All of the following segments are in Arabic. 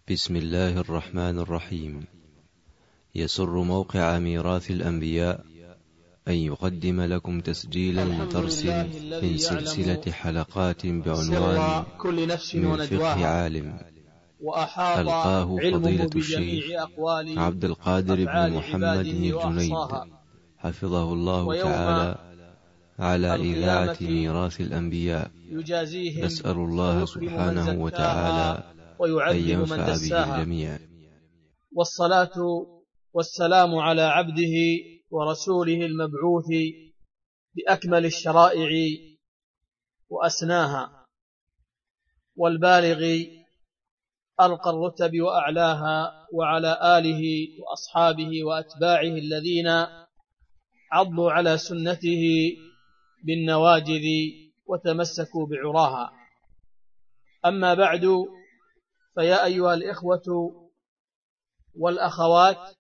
بسم الله الرحمن الرحيم. يسر موقع ميراث الأنبياء أن يقدم لكم تسجيلا لدرس من سلسلة حلقات بعنوان من فقه عالم، ألقاه فضيلة الشيخ عبد القادر بن محمد بن الجنيد حفظه الله تعالى على إذاعة ميراث الأنبياء. نسأل الله سبحانه وتعالى أن ينفع به الجميع. والصلاة والسلام على عبده ورسوله المبعوث بأكمل الشرائع وأسناها، والبالغ أرقى الرتب وأعلاها، وعلى آله وأصحابه وأتباعه الذين عضوا على سنته بالنواجذ وتمسكوا بعراها. أما بعد، فيا أيها الإخوة والأخوات،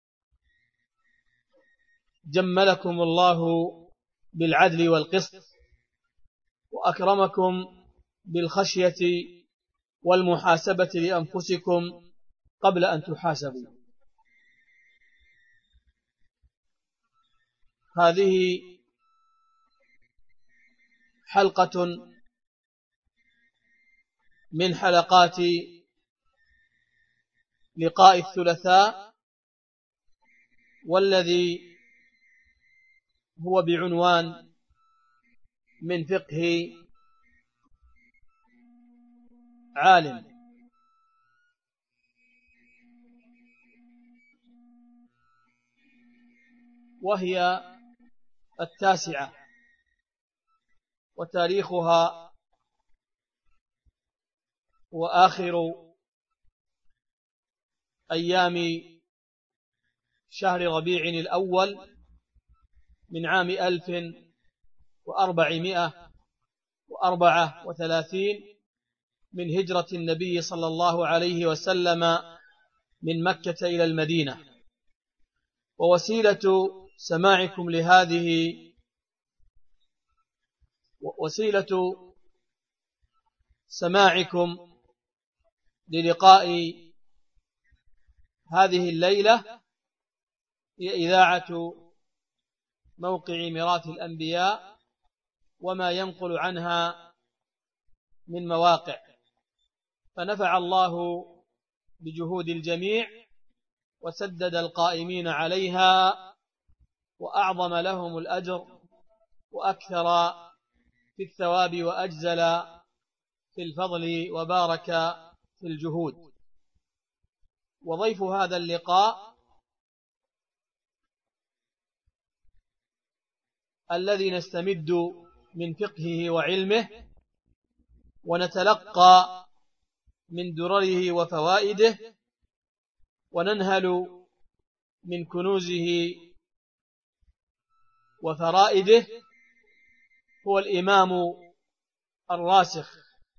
جملكم الله بالعدل والقسط، وأكرمكم بالخشية والمحاسبة لأنفسكم قبل أن تحاسبوا. هذه حلقة من حلقات لقاء الثلاثاء، والذي هو بعنوان من فقه عالم. وهي 9، وتاريخها هو آخر أيام شهر ربيع الأول من عام 1434 من هجرة النبي صلى الله عليه وسلم من مكة إلى المدينة. ووسيلة سماعكم للقاء هذه الليلة هي إذاعة موقع ميراث الأنبياء وما ينقل عنها من مواقع، فنفع الله بجهود الجميع وسدد القائمين عليها وأعظم لهم الأجر وأكثر في الثواب وأجزل في الفضل وبارك في الجهود. وضيف هذا اللقاء الذي نستمد من فقهه وعلمه ونتلقى من درره وفوائده وننهل من كنوزه وفرائده، هو الإمام الراسخ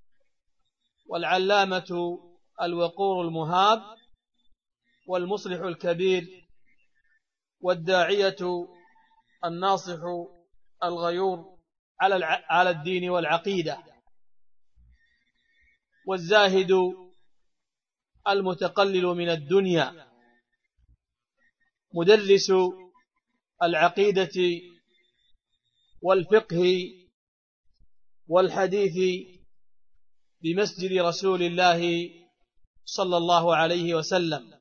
والعلامة الوقور المهاب والمصلح الكبير والداعية الناصح الغيور على الدين والعقيدة، والزاهد المتقلل من الدنيا، مدرس العقيدة والفقه والحديث بمسجد رسول الله صلى الله عليه وسلم،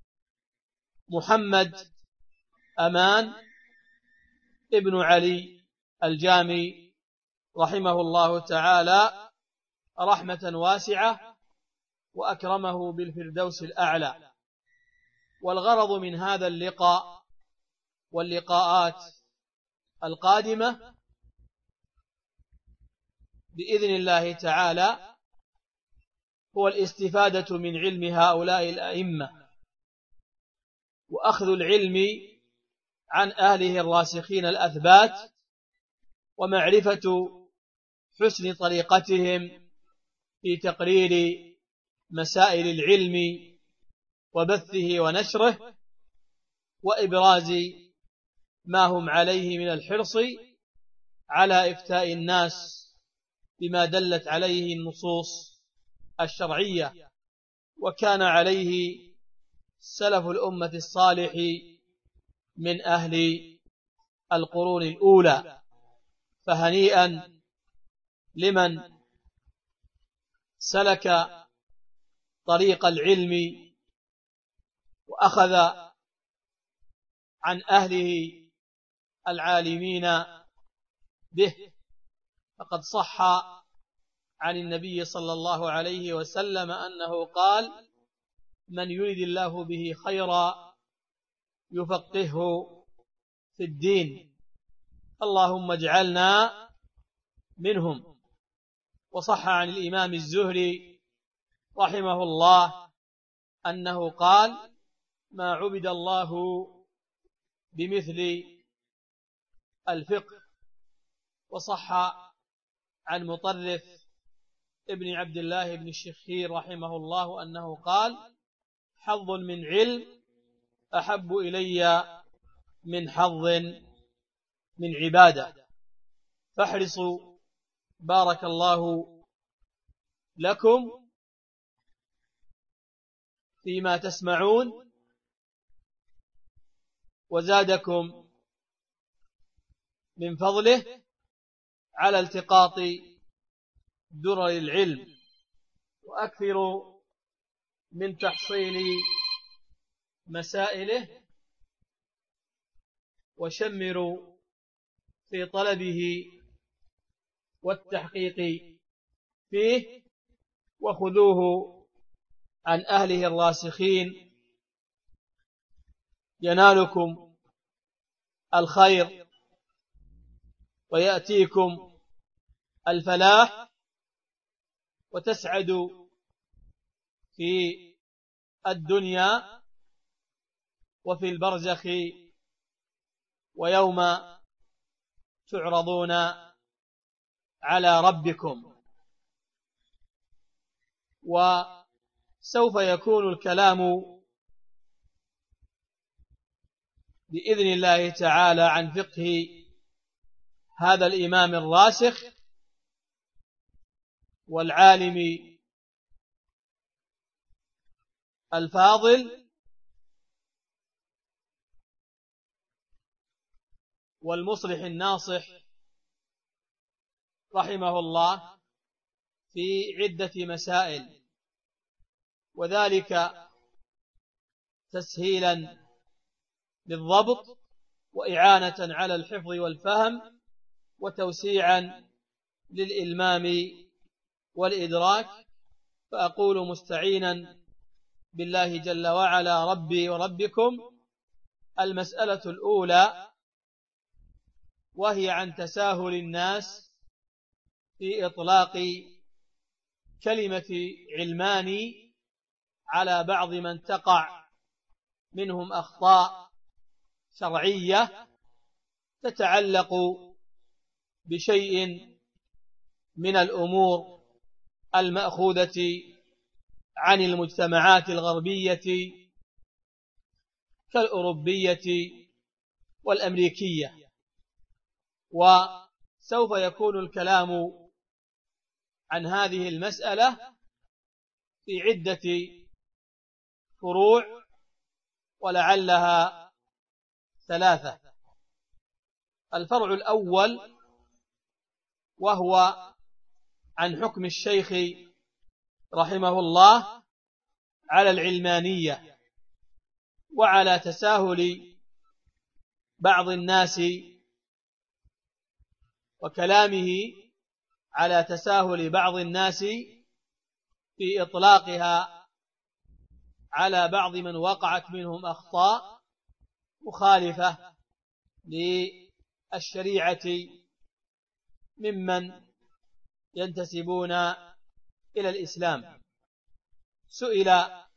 محمد أمان ابن علي الجامي رحمه الله تعالى رحمة واسعة وأكرمه بالفردوس الأعلى. والغرض من هذا اللقاء واللقاءات القادمة بإذن الله تعالى هو الاستفادة من علم هؤلاء الأئمة، وأخذ العلم عن أهله الراسخين الأثبات، ومعرفة حسن طريقتهم في تقرير مسائل العلم وبثه ونشره، وإبراز ما هم عليه من الحرص على إفتاء الناس بما دلت عليه النصوص الشرعية وكان عليه سلف الأمة الصالح من أهل القرون الأولى. فهنيئا لمن سلك طريق العلم وأخذ عن أهله العالمين به. فقد صح عن النبي صلى الله عليه وسلم أنه قال: من يريد الله به خيرا يفقهه في الدين. اللهم اجعلنا منهم. وصح عن الإمام الزهري رحمه الله أنه قال: ما عبد الله بمثل الفقه. وصح عن مطرف ابن عبد الله بن الشخير رحمه الله أنه قال: حظ من علم أحب إلي من حظ من عبادة. فاحرصوا بارك الله لكم فيما تسمعون وزادكم من فضله على التقاط درر العلم، وأكثروا من تحصيل مسائله، وشمروا في طلبه والتحقيق فيه، وخذوه عن أهله الراسخين ينالكم الخير ويأتيكم الفلاح، وتسعدوا في الدنيا وفي البرزخ ويوم تعرضون على ربكم. وسوف يكون الكلام بإذن الله تعالى عن فقه هذا الإمام الراسخ والعالم الفاضل والمصلح الناصح رحمه الله في عدة مسائل، وذلك تسهيلا للضبط وإعانة على الحفظ والفهم وتوسيعا للإلمام والإدراك. فأقول مستعينا بالله جل وعلا ربي وربكم: المسألة الأولى، وهي عن تساهل الناس في إطلاق كلمة علماني على بعض من تقع منهم أخطاء شرعية تتعلق بشيء من الأمور المأخوذة عن المجتمعات الغربية كالأوروبية والأمريكية. وسوف يكون الكلام عن هذه المسألة في عدة فروع ولعلها ثلاثة. الفرع الأول وهو عن حكم الشيخ رحمه الله على العلمانية وعلى تساهل بعض الناس وكلامه على تساهل بعض الناس في إطلاقها على بعض من وقعت منهم أخطاء مخالفة للشريعة ممن ينتسبون إلى الإسلام. سئل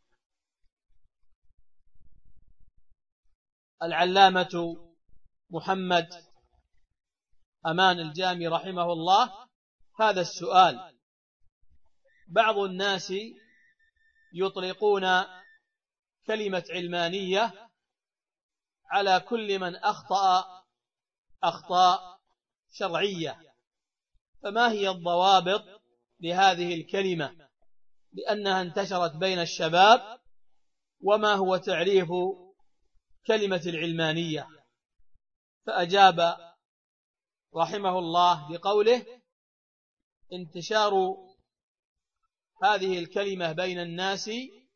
العلامة محمد أمان الجامي رحمه الله هذا السؤال: بعض الناس يطلقون كلمة علمانية على كل من أخطأ أخطاء شرعية، فما هي الضوابط لهذه الكلمة؟ لأنها انتشرت بين الشباب. وما هو تعريف كلمة العلمانية؟ فأجاب رحمه الله بقوله: انتشار هذه الكلمة بين الناس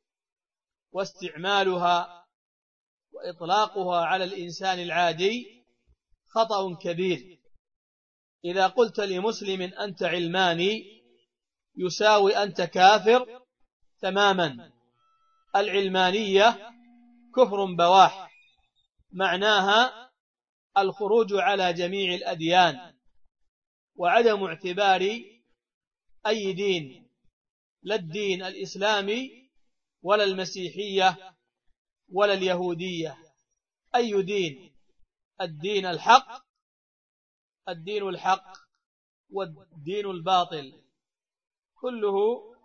واستعمالها وإطلاقها على الإنسان العادي خطأ كبير. إذا قلت لمسلم أنت علماني يساوي أنت كافر تماما. العلمانية كفر بواح، معناها الخروج على جميع الأديان وعدم اعتبار أي دين، لا الدين الإسلامي ولا المسيحية ولا اليهودية. أي دين؟ الدين الحق، الدين الحق والدين الباطل كله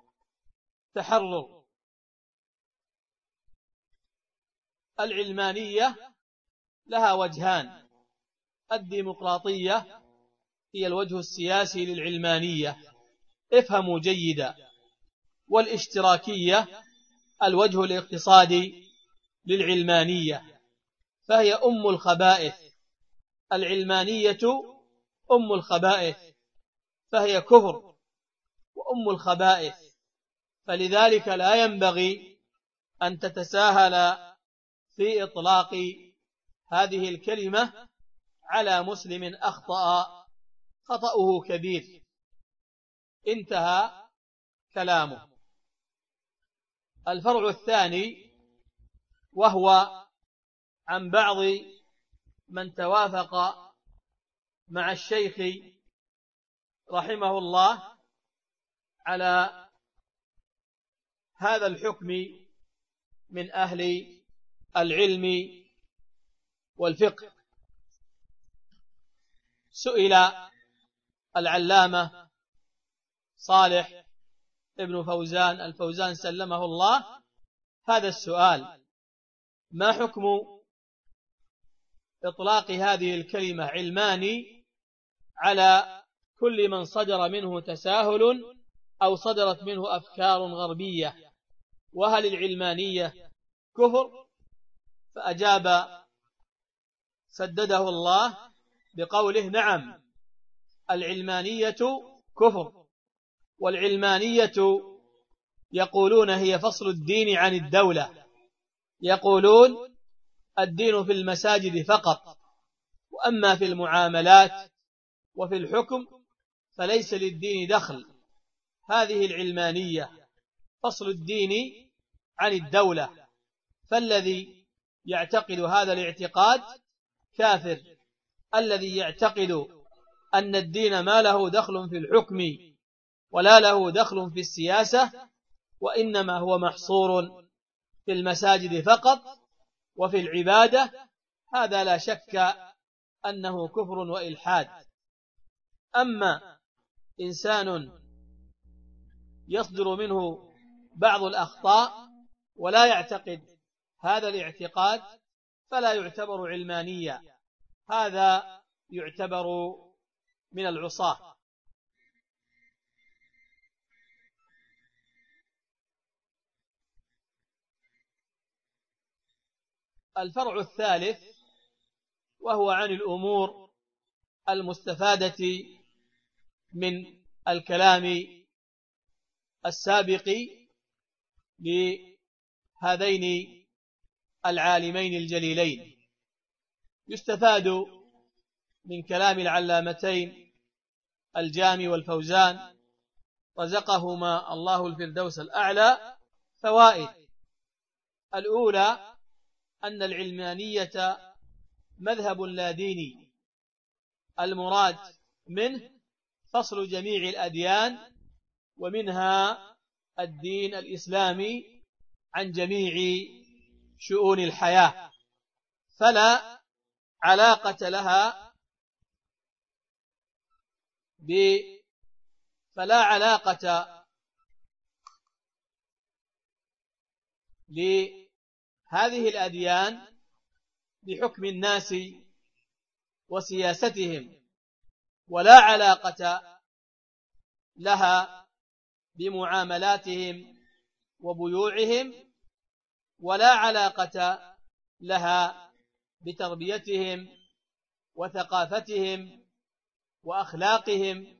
تحرر. العلمانية لها وجهان: الديمقراطية هي الوجه السياسي للعلمانية، افهموا جيدا، والاشتراكية الوجه الاقتصادي للعلمانية، فهي أم الخبائث. العلمانية أم الخبائث، فهي كفر وأم الخبائث. فلذلك لا ينبغي أن تتساهل في إطلاق هذه الكلمة على مسلم أخطأ خطأه كبير. انتهى كلامه. الفرع الثاني، وهو عن بعض من توافق مع الشيخ رحمه الله على هذا الحكم من أهل العلم والفقه. سئل العلامة صالح ابن فوزان الفوزان سلمه الله هذا السؤال: ما حكم إطلاق هذه الكلمة علماني على كل من صدر منه تساهل أو صدرت منه أفكار غربية، وهل العلمانية كفر؟ فأجاب سدده الله بقوله: نعم، العلمانية كفر، والعلمانية يقولون هي فصل الدين عن الدولة، يقولون الدين في المساجد فقط، وأما في المعاملات وفي الحكم فليس للدين دخل. هذه العلمانية فصل الدين عن الدولة، فالذي يعتقد هذا الاعتقاد كافر. الذي يعتقد أن الدين ما له دخل في الحكم ولا له دخل في السياسة، وإنما هو محصور في المساجد فقط وفي العبادة، هذا لا شك أنه كفر وإلحاد. أما إنسان يصدر منه بعض الأخطاء ولا يعتقد هذا الاعتقاد فلا يعتبر علمانيا، هذا يعتبر من العصاة. الفرع الثالث، وهو عن الأمور المستفادة من الكلام السابق لهذين العالمين الجليلين. يستفاد من كلام العلامتين الجامي والفوزان رزقهما الله الفردوس الأعلى فوائد. الأولى أن العلمانية مذهب لا ديني، المراد منه فصل جميع الأديان ومنها الدين الإسلامي عن جميع شؤون الحياة، فلا علاقة لها لهذه الأديان بحكم الناس وسياستهم، ولا علاقة لها بمعاملاتهم وبيوعهم، ولا علاقة لها بتربيتهم وثقافتهم وأخلاقهم،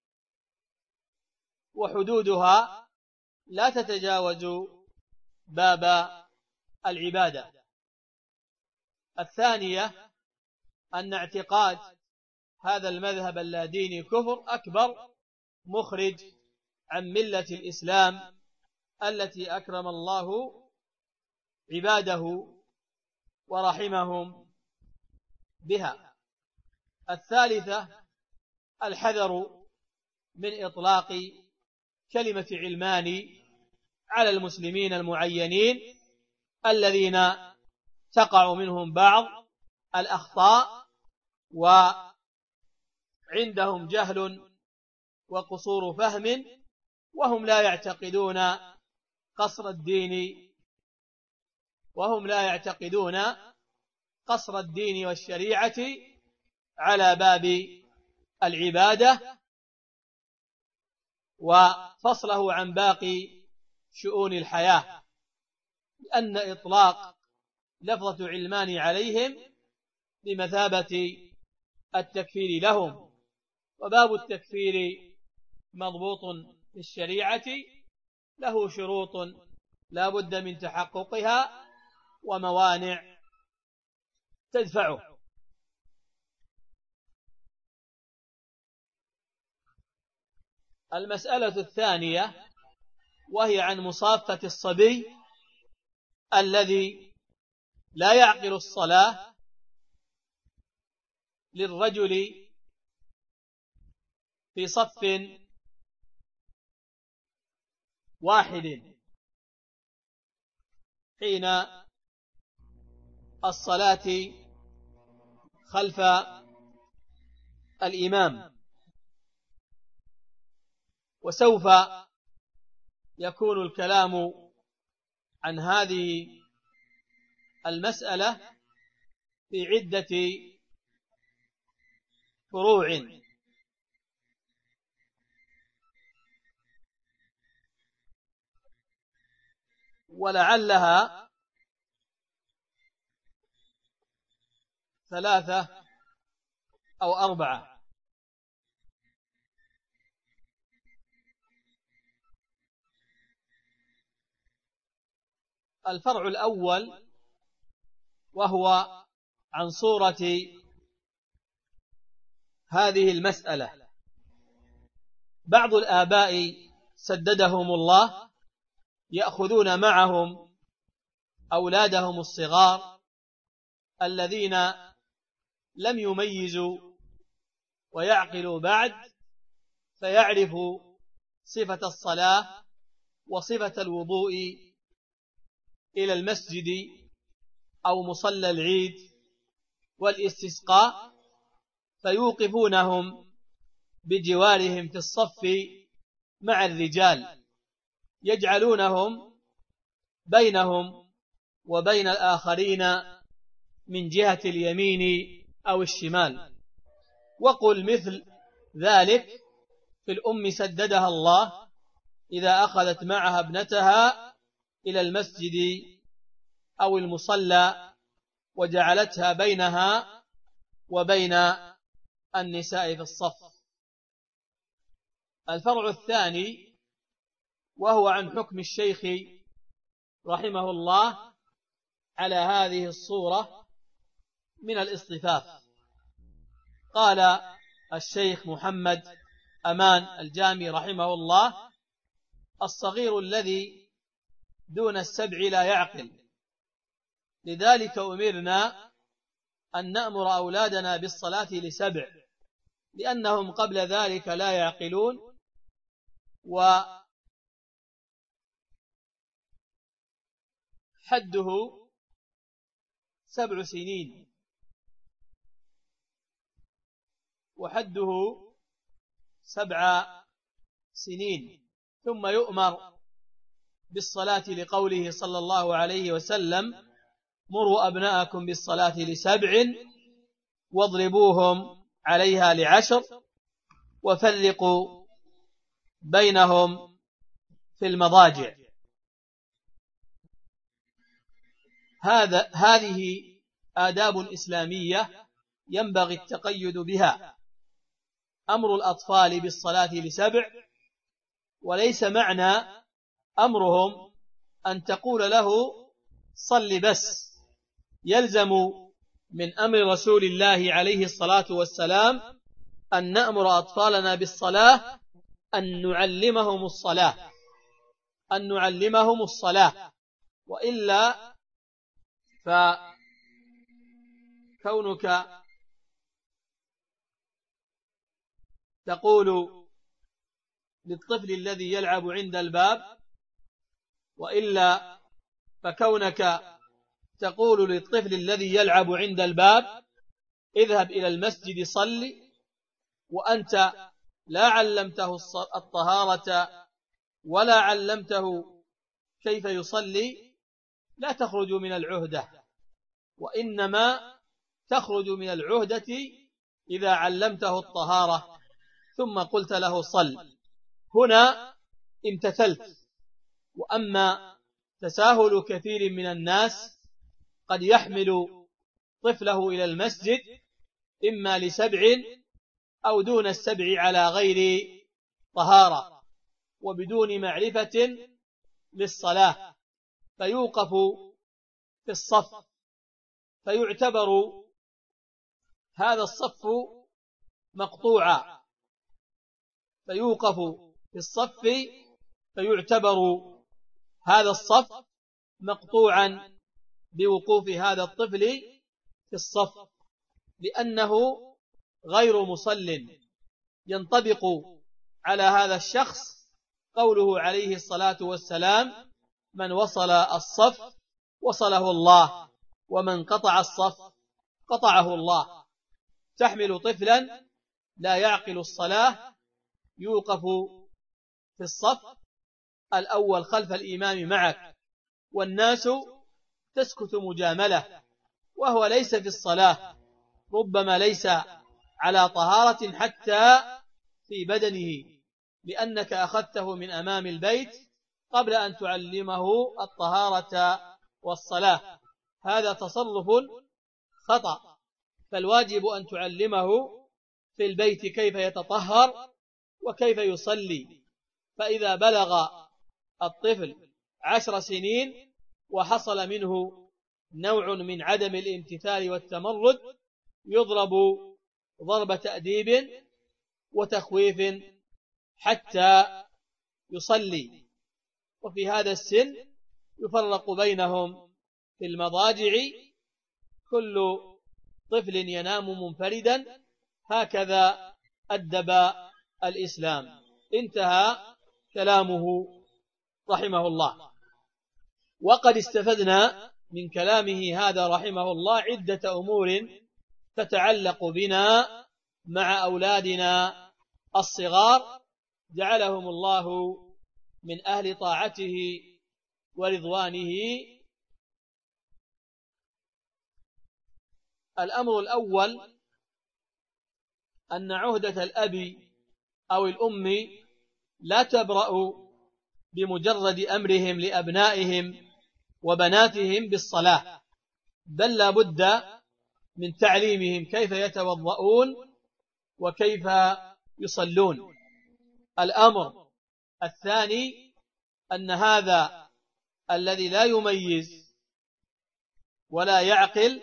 وحدودها لا تتجاوز باب العبادة. الثانية أن اعتقاد هذا المذهب اللاديني كفر أكبر مخرج عن ملة الإسلام التي أكرم الله عباده ورحمهم بها. الثالثة الحذر من إطلاق كلمة علماني على المسلمين المعينين الذين تقع منهم بعض الأخطاء وعندهم جهل وقصور فهم، وهم لا يعتقدون قصر الدين والشريعة على باب العبادة، وفصله عن باقي شؤون الحياة، لأن إطلاق لفظة علمان عليهم بمثابة التكفير لهم، وباب التكفير مضبوط في الشريعة، له شروط لا بد من تحققها وموانع تدفعه. المسألة الثانية وهي عن مصافة الصبي الذي لا يعقل الصلاة للرجل في صف واحد حين الصلاة خلف الإمام. وسوف يكون الكلام عن هذه المسألة في عدة فروع، ولعلها 3 أو 4. الفرع الأول وهو عن صورة هذه المسألة. بعض الآباء سددهم الله يأخذون معهم أولادهم الصغار الذين لم يميزوا ويعقلوا بعد، فيعرفوا صفة الصلاة وصفة الوضوء إلى المسجد أو مصلى العيد والاستسقاء، فيوقفونهم بجوارهم في الصف مع الرجال، يجعلونهم بينهم وبين الآخرين من جهة اليمين أو الشمال. وقل مثل ذلك في الأم سددها الله إذا أخذت معها ابنتها إلى المسجد أو المصلى وجعلتها بينها وبين النساء في الصف. الفرع الثاني وهو عن حكم الشيخ رحمه الله على هذه الصورة من الاصطفاف. قال الشيخ محمد أمان الجامي رحمه الله: الصغير الذي دون السبع لا يعقل، لذلك أمرنا أن نأمر أولادنا بالصلاة ل7، لأنهم قبل ذلك لا يعقلون، وحده 7 سنين، وحده 7 سنين، ثم يؤمر بالصلاة لقوله صلى الله عليه وسلم: مروا أبناءكم بالصلاة ل7 واضربوهم عليها ل10 وفرقوا بينهم في المضاجع. هذه آداب إسلامية ينبغي التقيد بها. أمر الأطفال بالصلاة ل7، وليس معنى أمرهم أن تقول له صل بس. يلزم من أمر رسول الله عليه الصلاة والسلام أن نأمر أطفالنا بالصلاة، أن نعلمهم الصلاة، وإلا فكونك تقول للطفل الذي يلعب عند الباب، وإلا فكونك تقول للطفل الذي يلعب عند الباب اذهب إلى المسجد صل، وأنت لا علمته الطهارة ولا علمته كيف يصلي، لا تخرج من العهدة، وإنما تخرج من العهدة إذا علمته الطهارة ثم قلت له صل، هنا امتثلت. وأما تساهل كثير من الناس قد يحمل طفله إلى المسجد إما ل7 أو دون 7 على غير طهارة وبدون معرفة للصلاة، فيوقف في الصف، فيعتبر هذا الصف مقطوعا، فيوقف في الصف فيعتبر هذا الصف مقطوعا بوقوف هذا الطفل في الصف، لأنه غير مصل. ينطبق على هذا الشخص قوله عليه الصلاة والسلام: من وصل الصف وصله الله، ومن قطع الصف قطعه الله. تحمل طفلا لا يعقل الصلاة يوقف في الصف الأول خلف الإمام معك، والناس تسكت مجاملة، وهو ليس في الصلاة، ربما ليس على طهارة حتى في بدنه، لأنك أخذته من أمام البيت قبل أن تعلمه الطهارة والصلاة. هذا تصرف خطأ، فالواجب أن تعلمه في البيت كيف يتطهر وكيف يصلي. فإذا بلغ الطفل 10 سنين وحصل منه نوع من عدم الامتثال والتمرد، يضرب ضرب تأديب وتخويف حتى يصلي. وفي هذا السن يفرق بينهم في المضاجع، كل طفل ينام منفردا، هكذا أدب الإسلام. انتهى كلامه رحمه الله. وقد استفدنا من كلامه هذا رحمه الله عدة أمور تتعلق بنا مع أولادنا الصغار، جعلهم الله من أهل طاعته ورضوانه. الأمر الأول أن عهدة الأب أو الأم لا تبرأ بمجرد أمرهم لأبنائهم وبناتهم بالصلاة، بل لا بد من تعليمهم كيف يتوضؤون وكيف يصلون. الأمر الثاني أن هذا الذي لا يميز ولا يعقل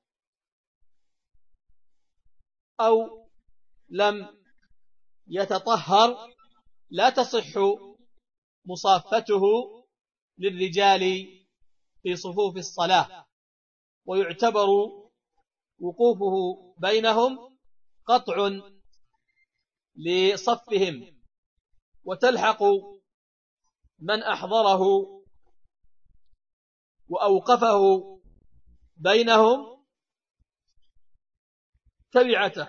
أو لم يتطهر لا تصح مصافته للرجال في صفوف الصلاة، ويعتبر وقوفه بينهم قطع لصفهم، وتلحق من أحضره وأوقفه بينهم تبعته،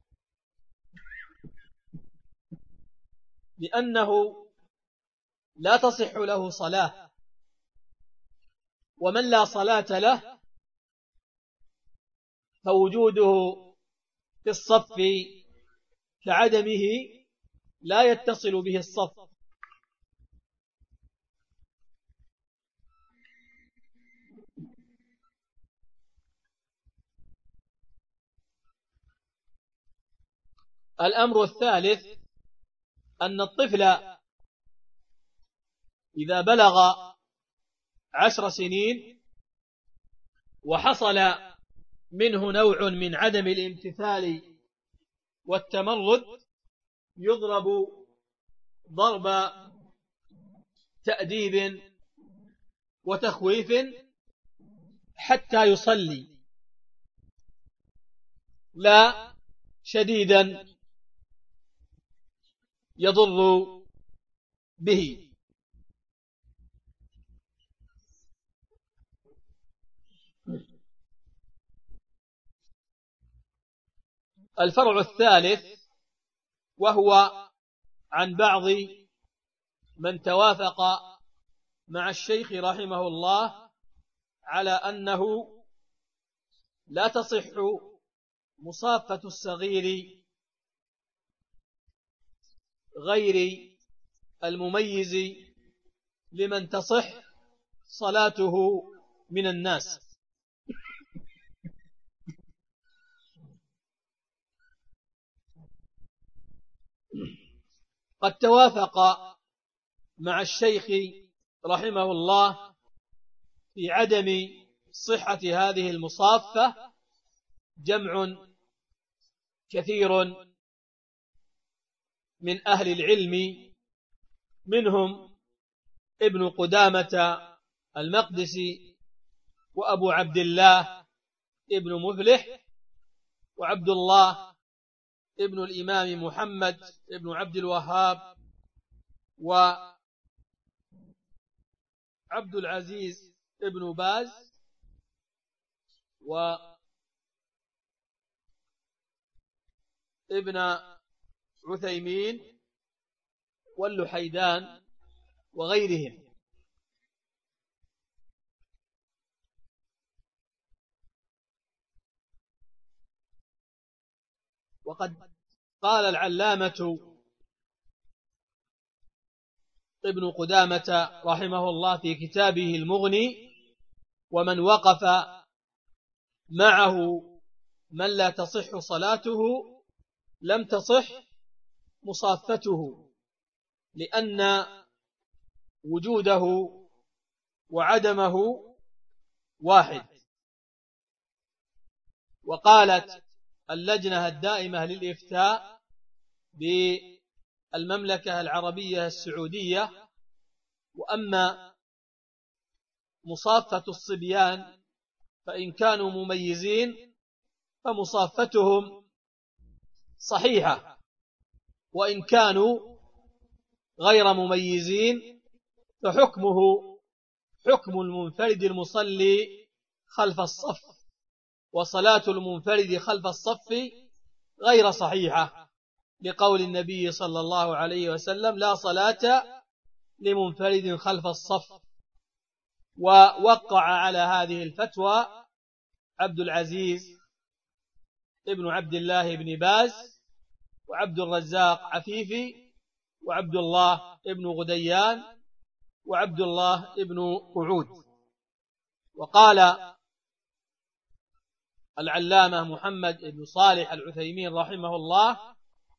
لأنه لا تصح له صلاة، ومن لا صلاة له فوجوده في الصف كعدمه لا يتصل به الصف. الأمر الثالث أن الطفل إذا بلغ 10 سنين وحصل منه نوع من عدم الامتثال والتمرد يضرب ضرب تأديب وتخويف حتى يصلي، لا شديدا يضر به. الفرع الثالث وهو عن بعض من توافق مع الشيخ رحمه الله على أنه لا تصح مصافة الصغير غير المميز لمن تصح صلاته من الناس. قد توافق مع الشيخ رحمه الله في عدم صحة هذه المصافة جمع كثير من أهل العلم، منهم ابن قدامة المقدسي وأبو عبد الله ابن مفلح وعبد الله ابن الإمام محمد ابن عبد الوهاب وعبد العزيز ابن باز وابن عثيمين واللحيدان وغيرهم. وقد قال العلامة ابن قدامة رحمه الله في كتابه المغني: ومن وقف معه من لا تصح صلاته لم تصح مصافته، لأن وجوده وعدمه واحد. وقالت اللجنة الدائمة للإفتاء بالمملكة العربية السعودية: وأما مصافة الصبيان فإن كانوا مميزين فمصافتهم صحيحة، وإن كانوا غير مميزين فحكمه حكم المنفرد المصلي خلف الصف، وصلاة المنفرد خلف الصف غير صحيحة، لقول النبي صلى الله عليه وسلم: لا صلاة لمنفرد خلف الصف. ووقع على هذه الفتوى عبد العزيز ابن عبد الله بن باز وعبد الرزاق عفيفي وعبد الله ابن غديان وعبد الله ابن قعود. وقال العلامة محمد بن صالح العثيمين رحمه الله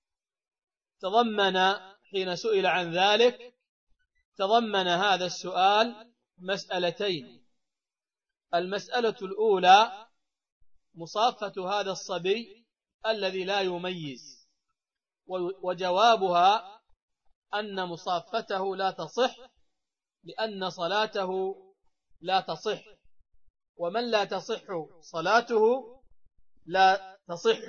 حين سئل عن ذلك تضمن هذا السؤال مسألتين: المسألة الأولى مصافة هذا الصبي الذي لا يميز، وجوابها أن مصافته لا تصح لأن صلاته لا تصح، ومن لا تصح صلاته لا تصح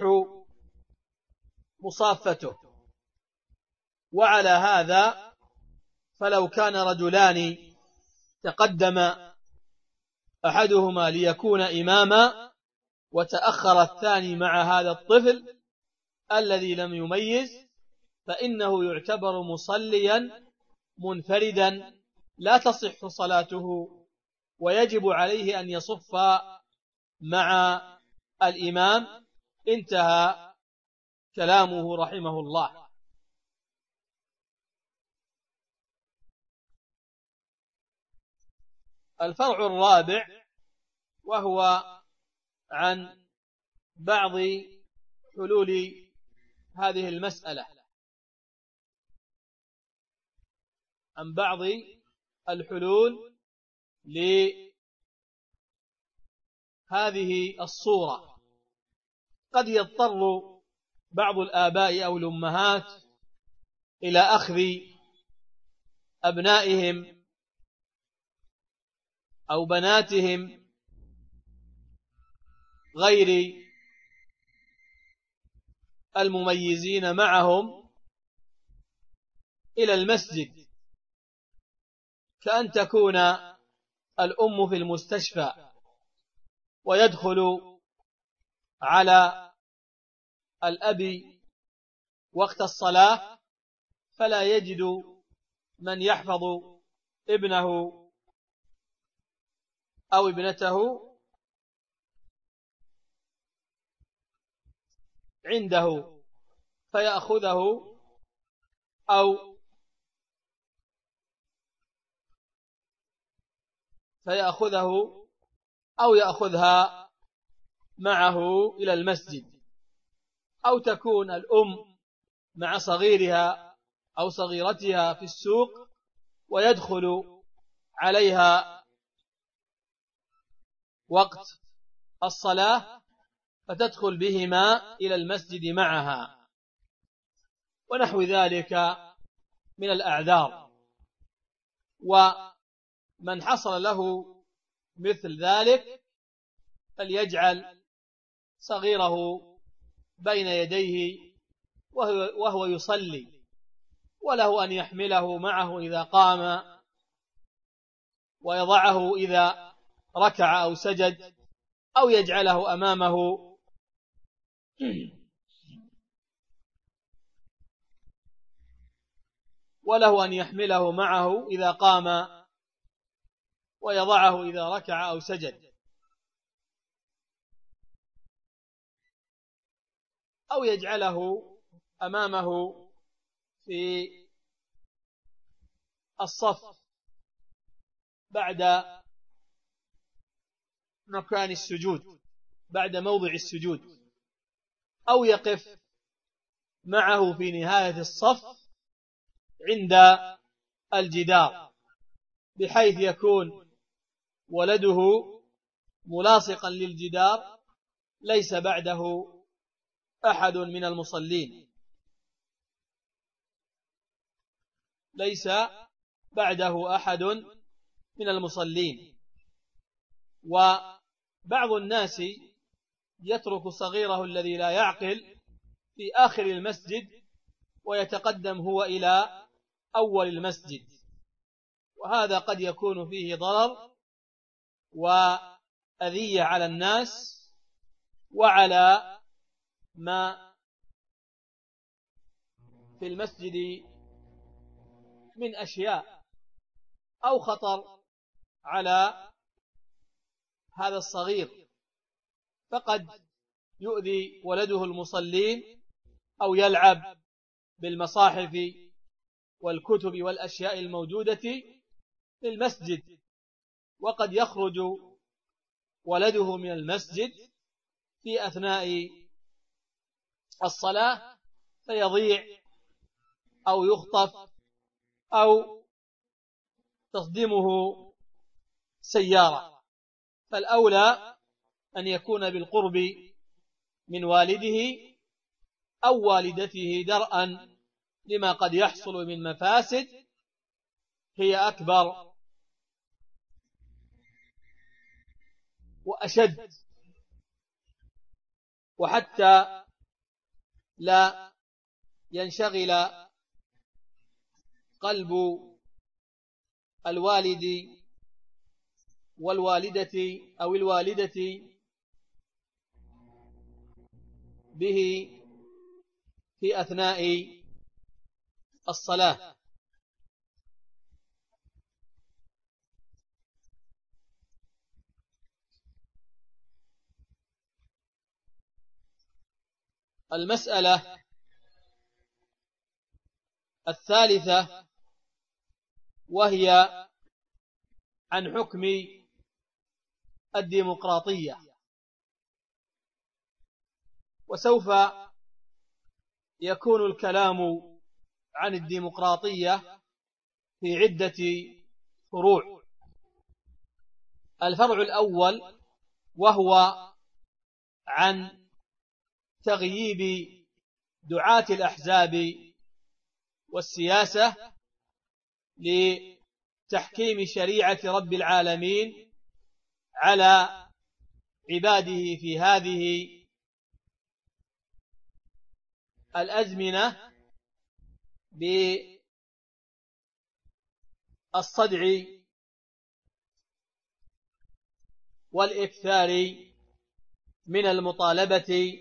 مصافته. وعلى هذا فلو كان رجلان تقدم أحدهما ليكون إماما وتأخر الثاني مع هذا الطفل الذي لم يميز فإنه يعتبر مصليا منفردا لا تصح صلاته، ويجب عليه أن يصف مع الإمام. انتهى كلامه رحمه الله. الفرع الرابع وهو عن بعض حلول هذه المسألة عن بعض الحلول لهذه الصورة. قد يضطر بعض الآباء أو الأمهات إلى أخذ أبنائهم أو بناتهم غير المميزين معهم إلى المسجد، كأن تكون الأم في المستشفى ويدخل على الأب وقت الصلاة فلا يجد من يحفظ ابنه أو ابنته عنده فيأخذه أو يأخذها معه إلى المسجد، أو تكون الأم مع صغيرها أو صغيرتها في السوق ويدخل عليها وقت الصلاة فتدخل بهما إلى المسجد معها ونحو ذلك من الأعذار. ومن حصل له مثل ذلك فليجعل صغيره بين يديه وهو يصلي، وله أن يحمله معه إذا قام ويضعه إذا ركع أو سجد، أو يجعله أمامه وله أن يحمله معه إذا قام ويضعه إذا ركع أو سجد، أو يجعله أمامه في الصف بعد مكان السجود، بعد موضع السجود، أو يقف معه في نهاية الصف عند الجدار بحيث يكون ولده ملاصقا للجدار ليس بعده أحد من المصلين، ليس بعده أحد من المصلين. وبعض الناس يترك صغيره الذي لا يعقل في آخر المسجد ويتقدم هو إلى أول المسجد، وهذا قد يكون فيه ضرر وأذية على الناس وعلى ما في المسجد من أشياء، أو خطر على هذا الصغير فقد يؤذي ولده المصلين أو يلعب بالمصاحف والكتب والأشياء الموجودة في المسجد، وقد يخرج ولده من المسجد في أثناء الصلاة فيضيع أو يخطف أو تصدمه سيارة. فالأولى أن يكون بالقرب من والده أو والدته درءا لما قد يحصل من مفاسد هي أكبر وأشد، وحتى لا ينشغل قلب الوالد والوالدة أو الوالدة به في أثناء الصلاة. المسألة الثالثة وهي عن حكم الديمقراطية، وسوف يكون الكلام عن الديمقراطية في عدة فروع. الفرع الأول وهو عن تغييب دعاة الأحزاب والسياسة لتحكيم شريعة رب العالمين على عباده في هذه الأزمنة بالصدع والإكثار من المطالبة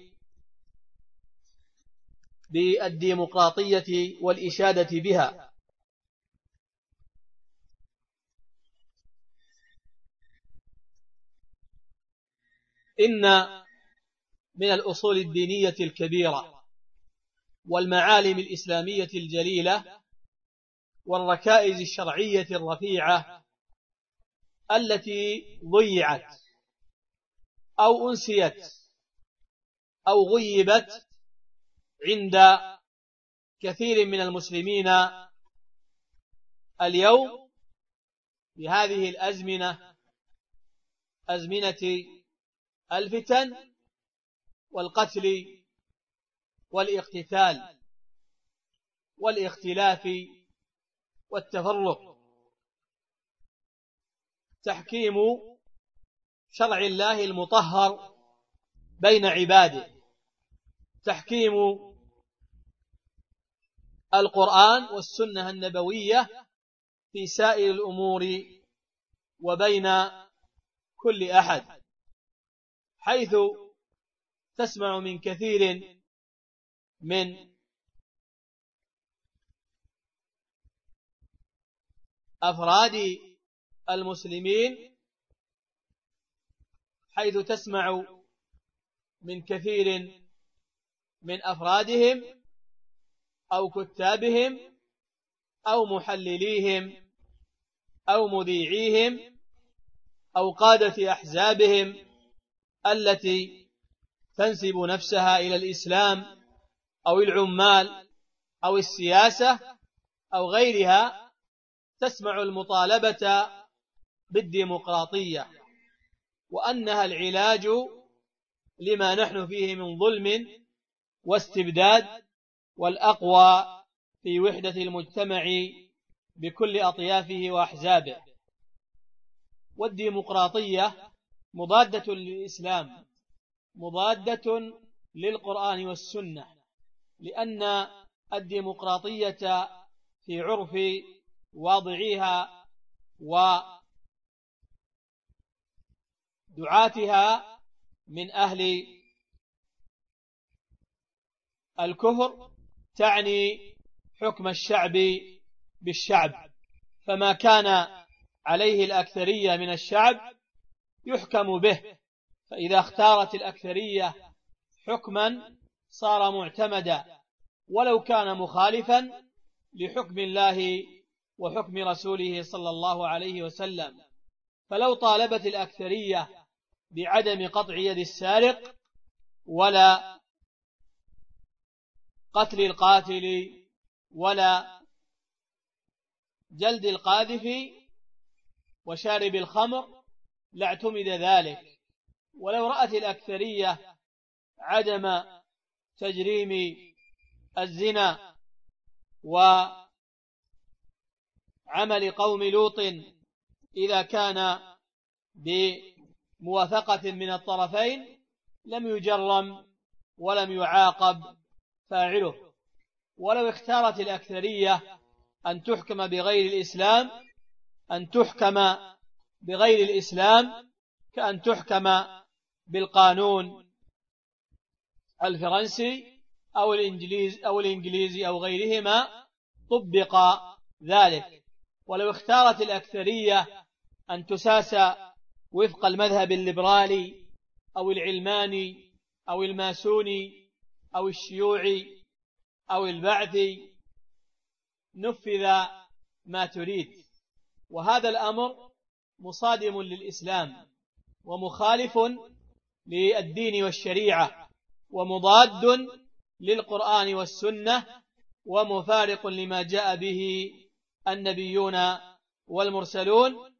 بالديمقراطية والإشادة بها. إن من الأصول الدينية الكبيرة والمعالم الإسلامية الجليلة والركائز الشرعية الرفيعة التي ضيعت أو أنسيت أو غيبت عند كثير من المسلمين اليوم بهذه الأزمنة، أزمنة الفتن والقتل والاقتتال والاختلاف والتفرق. تحكيم شرع الله المطهر بين عباده، تحكيم القرآن والسنة النبوية في سائر الأمور وبين كل أحد، حيث تسمع من كثير من أفراد المسلمين، حيث تسمع من كثير من أفرادهم أو كتابهم أو محلليهم أو مذيعيهم أو قادة أحزابهم التي تنسب نفسها إلى الإسلام أو العمال أو السياسة أو غيرها، تسمع المطالبة بالديمقراطية وأنها العلاج لما نحن فيه من ظلم واستبداد، والأقوى في وحدة المجتمع بكل أطيافه وأحزابه. والديمقراطية مضادة للإسلام، مضادة للقرآن والسنة، لأن الديمقراطية في عرف واضعيها ودعاتها من أهل الكفر تعني حكم الشعب بالشعب، فما كان عليه الأكثرية من الشعب يحكم به، فإذا اختارت الأكثرية حكما صار معتمدا ولو كان مخالفا لحكم الله وحكم رسوله صلى الله عليه وسلم. فلو طالبت الأكثرية بعدم قطع يد السارق ولا قتل القاتل ولا جلد القاذف وشارب الخمر لاعتمد ذلك، ولو رأت الأكثرية عدم تجريم الزنا وعمل قوم لوط إذا كان بموافقة من الطرفين لم يجرم ولم يعاقب فاعله. ولو اختارت الأكثرية أن تحكم بغير الإسلام، أن تحكم بغير الإسلام كأن تحكم بالقانون الفرنسي أو الإنجليزي أو غيرهما طبق ذلك. ولو اختارت الأكثرية أن تساس وفق المذهب الليبرالي أو العلماني أو الماسوني أو الشيوعي أو البعثي نفذ ما تريد. وهذا الأمر مصادم للإسلام ومخالف للدين والشريعة ومضاد للقرآن والسنة ومفارق لما جاء به النبيون والمرسلون،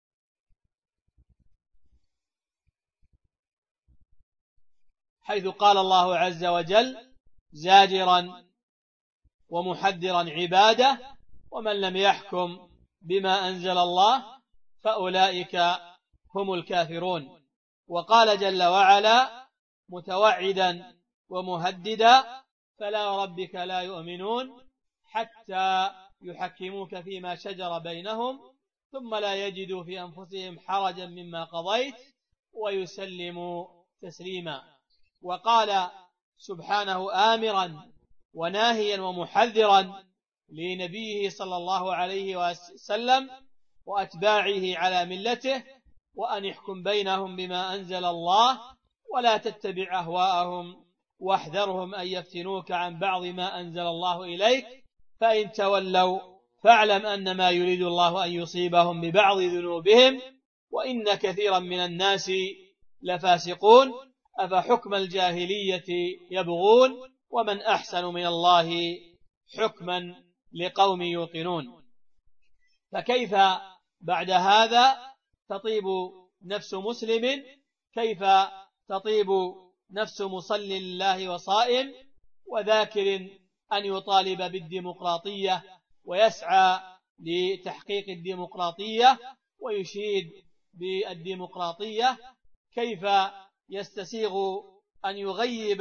حيث قال الله عز وجل زاجرا ومحذرا عباده: ومن لم يحكم بما أنزل الله فأولئك هم الكافرون. وقال جل وعلا متوعدا ومهددا: فلا وربك لا يؤمنون حتى يحكموك فيما شجر بينهم ثم لا يجدوا في أنفسهم حرجا مما قضيت ويسلموا تسليما. وقال سبحانه آمرا وناهيا ومحذرا لنبيه صلى الله عليه وسلم وأتباعه على ملته: وأن يحكم بينهم بما أنزل الله ولا تتبع أهواءهم واحذرهم أن يفتنوك عن بعض ما أنزل الله إليك فإن تولوا فاعلم أنما يريد الله أن يصيبهم ببعض ذنوبهم وإن كثيرا من الناس لفاسقون أفحكم الجاهلية يبغون ومن أحسن من الله حكما لقوم يوقنون. فكيف بعد هذا تطيب نفس مسلم؟ كيف تطيب نفس مصل لله وصائم وذاكر أن يطالب بالديمقراطية ويسعى لتحقيق الديمقراطية ويشيد بالديمقراطية؟ كيف يستسيغ أن يغيب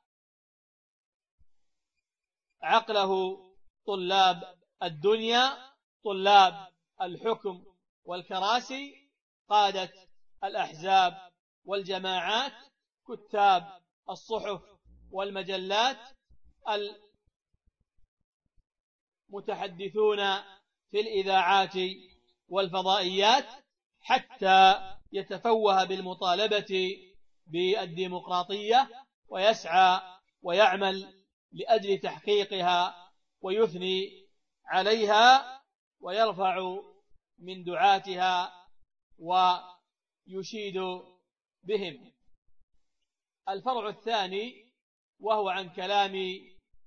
عقله طلاب الدنيا، طلاب الحكم والكراسي، قادة الأحزاب والجماعات، كتاب الصحف والمجلات، المتحدثون في الإذاعات والفضائيات، حتى يتفوه بالمطالبة بالديمقراطية ويسعى ويعمل لأجل تحقيقها ويثني عليها ويرفع من دعاتها ويشيد بهم. الفرع الثاني وهو عن كلام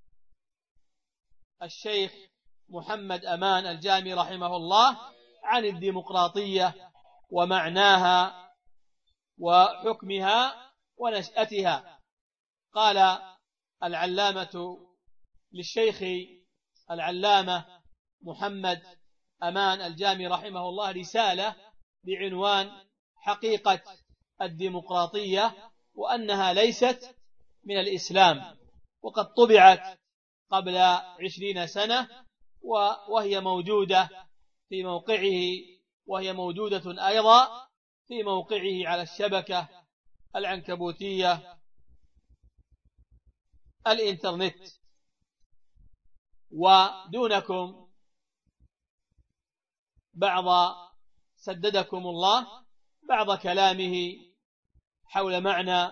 الشيخ محمد أمان الجامي رحمه الله عن الديمقراطية ومعناها وحكمها ونشأتها. قال العلامة للشيخ العلامة محمد أمان الجامي رحمه الله رسالة بعنوان حقيقة الديمقراطية وأنها ليست من الإسلام، وقد طبعت قبل 20 سنة وهي موجودة في موقعه، وهي موجودة أيضا في موقعه على الشبكة العنكبوتية الإنترنت. ودونكم سددكم الله بعض كلامه حول معنى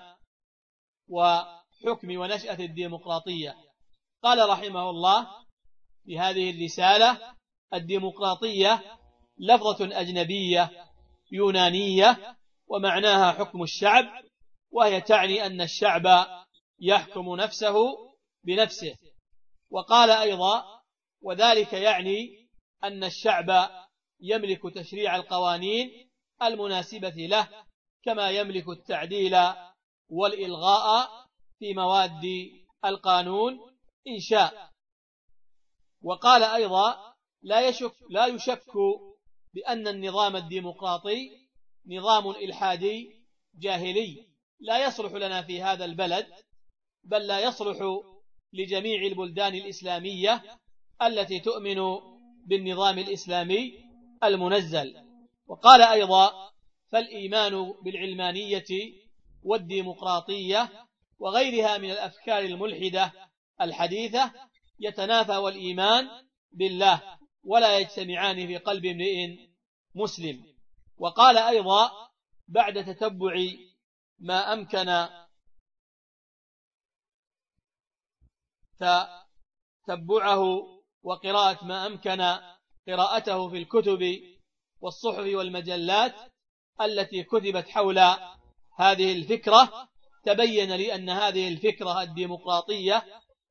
وحكم ونشأة الديمقراطية. قال رحمه الله في هذه الرسالة: الديمقراطية لفظة أجنبية يونانية ومعناها حكم الشعب، وهي تعني أن الشعب يحكم نفسه بنفسه. وقال أيضا: وذلك يعني أن الشعب يملك تشريع القوانين المناسبة له كما يملك التعديل والإلغاء في مواد القانون إن شاء. وقال أيضا: لا يشك بأن النظام الديمقراطي نظام إلحادي جاهلي لا يصلح لنا في هذا البلد، بل لا يصلح لجميع البلدان الإسلامية التي تؤمن بالنظام الإسلامي المنزل. وقال أيضا: فالإيمان بالعلمانية والديمقراطية وغيرها من الأفكار الملحدة الحديثة يتنافى والإيمان بالله ولا يجتمعان في قلب امرئ مسلم. وقال أيضا بعد تتبع ما أمكن تتبعه وقراءة ما أمكن قراءته في الكتب والصحف والمجلات التي كتبت حول هذه الفكرة، تبين لي أن هذه الفكرة الديمقراطية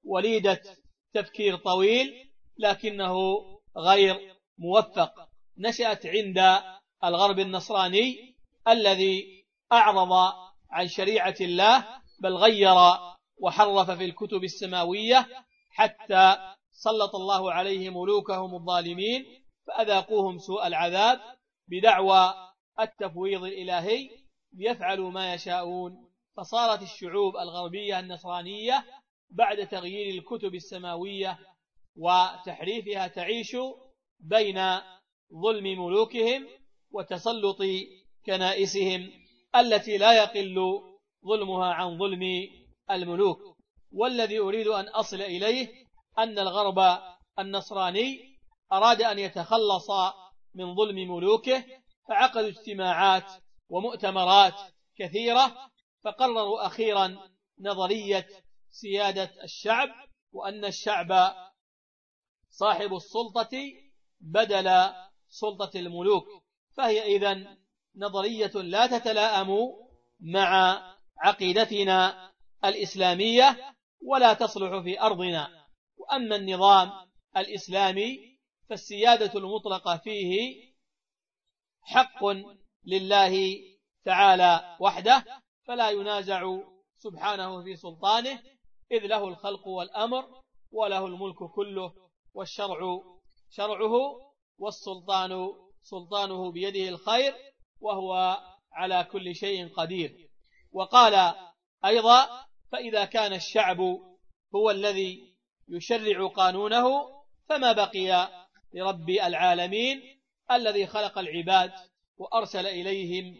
وليدة تفكير طويل لكنه غير موفق. نشأت عند الغرب النصراني الذي أعرض عن شريعة الله، بل غير وحرف في الكتب السماوية حتى سلط الله عليه ملوكهم الظالمين فأذاقوهم سوء العذاب بدعوى التفويض الإلهي ليفعلوا ما يشاءون. فصارت الشعوب الغربية النصرانية بعد تغيير الكتب السماوية وتحريفها تعيش بين ظلم ملوكهم وتسلط كنائسهم التي لا يقل ظلمها عن ظلم الملوك. والذي أريد أن أصل إليه أن الغرب النصراني أراد أن يتخلص من ظلم ملوكه، فعقدوا اجتماعات ومؤتمرات كثيرة، فقرروا أخيرا نظرية سيادة الشعب، وأن الشعب صاحب السلطة بدل سلطة الملوك. فهي إذن نظرية لا تتلائم مع عقيدتنا الإسلامية ولا تصلح في أرضنا. وأما النظام الإسلامي فالسيادة المطلقة فيه حق لله تعالى وحده، فلا ينازع سبحانه في سلطانه، إذ له الخلق والأمر وله الملك كله، والشرع شرعه، والسلطان سلطانه بيده الخير، وهو على كل شيء قدير. وقال أيضا: فإذا كان الشعب هو الذي يشرع قانونه فما بقي لرب العالمين الذي خلق العباد وأرسل إليهم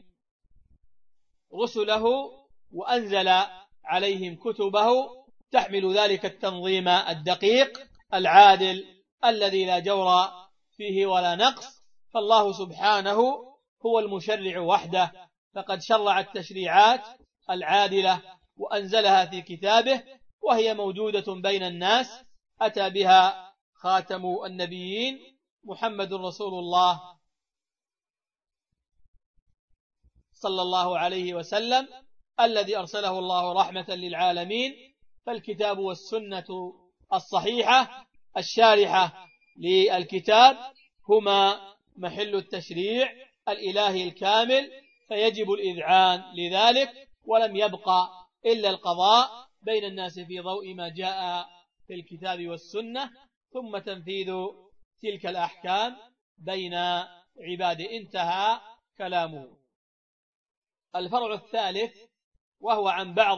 رسله وأنزل عليهم كتبه تحمل ذلك التنظيم الدقيق العادل الذي لا جور فيه ولا نقص. فالله سبحانه هو المشرع وحده، فقد شرع التشريعات العادلة وأنزلها في كتابه، وهي موجودة بين الناس، أتى بها خاتم النبيين محمد رسول الله صلى الله عليه وسلم الذي أرسله الله رحمة للعالمين. فالكتاب والسنة الصحيحة الشارحة للكتاب هما محل التشريع الإلهي الكامل، فيجب الإذعان لذلك، ولم يبقى إلا القضاء بين الناس في ضوء ما جاء في الكتاب والسنة، ثم تنفيذ تلك الأحكام بين عباد. انتهى كلامه. الفرع الثالث، وهو عن بعض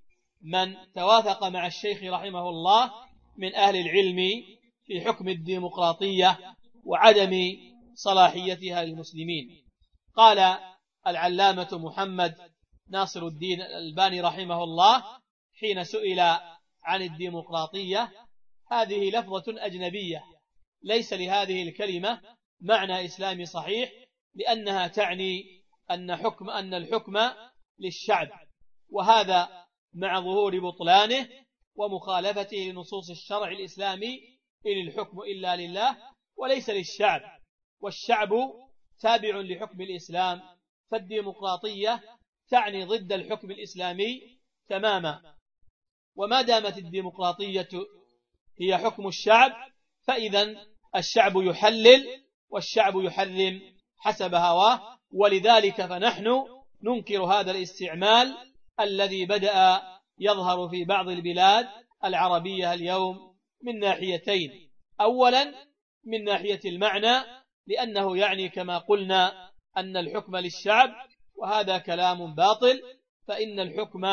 من توافق مع الشيخ رحمه الله من أهل العلم في حكم الديمقراطية وعدم صلاحيتها للمسلمين. قال العلامة محمد ناصر الدين الألباني رحمه الله حين سئل عن الديمقراطية: هذه لفظة أجنبية، ليس لهذه الكلمة معنى إسلامي صحيح، لأنها تعني أن الحكم للشعب، وهذا مع ظهور بطلانه ومخالفته لنصوص الشرع الإسلامي: إن الحكم إلا لله وليس للشعب، والشعب تابع لحكم الإسلام. فالديمقراطية تعني ضد الحكم الإسلامي تماما. وما دامت الديمقراطية هي حكم الشعب، فإذن الشعب يحلل والشعب يحرم حسب هواه. ولذلك فنحن ننكر هذا الاستعمال الذي بدأ يظهر في بعض البلاد العربية اليوم من ناحيتين: أولا من ناحية المعنى، لأنه يعني كما قلنا أن الحكم للشعب، وهذا كلام باطل، فإن الحكم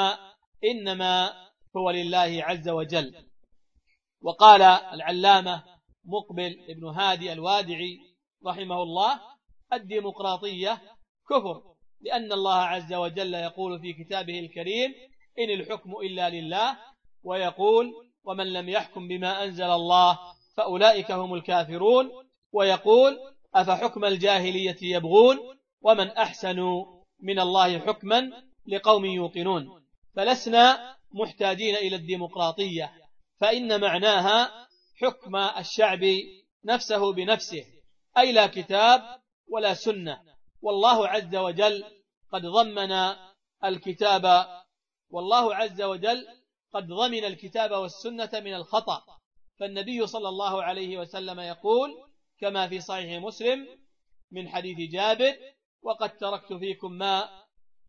إنما هو لله عز وجل. وقال العلامة مقبل ابن هادي الوادعي رحمه الله: الديمقراطية كفر، لأن الله عز وجل يقول في كتابه الكريم: إن الحكم إلا لله، ويقول: ومن لم يحكم بما أنزل الله فأولئك هم الكافرون، ويقول: أفحكم الجاهلية يبغون ومن أحسن من الله حكما لقوم يوقنون. فلسنا محتاجين إلى الديمقراطية، فإن معناها حكم الشعب نفسه بنفسه، أي لا كتاب ولا سنة. والله عز وجل قد ضمن الكتاب، والله عز وجل قد ضمن الكتاب والسنة من الخطأ، فالنبي صلى الله عليه وسلم يقول كما في صحيح مسلم من حديث جابر: وقد تركت فيكم ما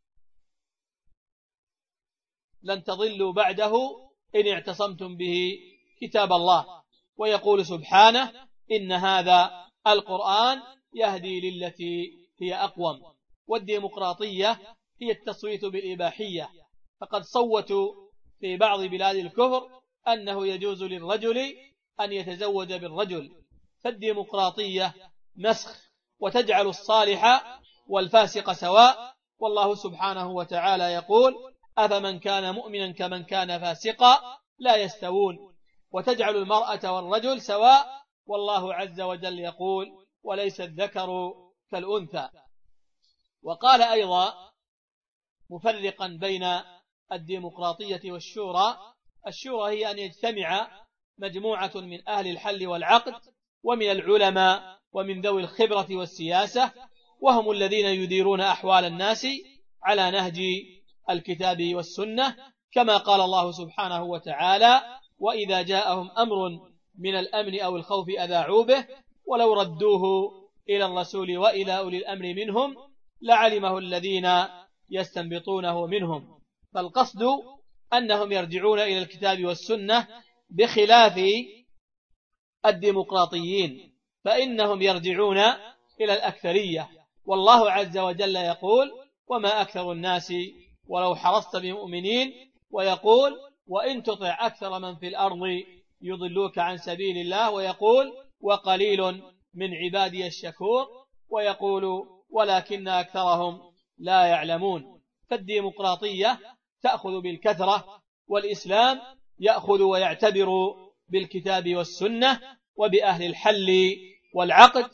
لن تضلوا بعده إن اعتصمتم به كتاب الله. ويقول سبحانه: إن هذا القرآن يهدي للتي هي أقوم. والديمقراطية هي التصويت بالإباحية، فقد صوتوا في بعض بلاد الكفر أنه يجوز للرجل أن يتزوج بالرجل، فالديمقراطية مسخ وتجعل الصالح والفاسق سواء. والله سبحانه وتعالى يقول: أفمن كان مؤمنا كمن كان فاسقا لا يستوون، وتجعل المرأة والرجل سواء. والله عز وجل يقول: وليس الذكر كالأنثى. وقال أيضا مفرقا بين الديمقراطية والشورى: الشورى هي أن يجتمع مجموعة من أهل الحل والعقد ومن العلماء ومن ذوي الخبرة والسياسة، وهم الذين يديرون أحوال الناس على نهج الكتاب والسنة، كما قال الله سبحانه وتعالى: وإذا جاءهم أمر من الأمن أو الخوف أذاعوا به ولو ردوه إلى الرسول وإلى أولي الأمر منهم لعلمه الذين يستنبطونه منهم. فالقصد أنهم يرجعون إلى الكتاب والسنة بخلاف الديمقراطيين، فإنهم يرجعون إلى الأكثرية. والله عز وجل يقول: وما أكثر الناس ولو حرصت بمؤمنين، ويقول: وإن تطع أكثر من في الأرض يضلوك عن سبيل الله، ويقول: وقليل من عبادي الشكور، ويقول: ولكن أكثرهم لا يعلمون. فالديمقراطية تأخذ بالكثرة، والإسلام يأخذ ويعتبر بالكتاب والسنة وبأهل الحل والعقد.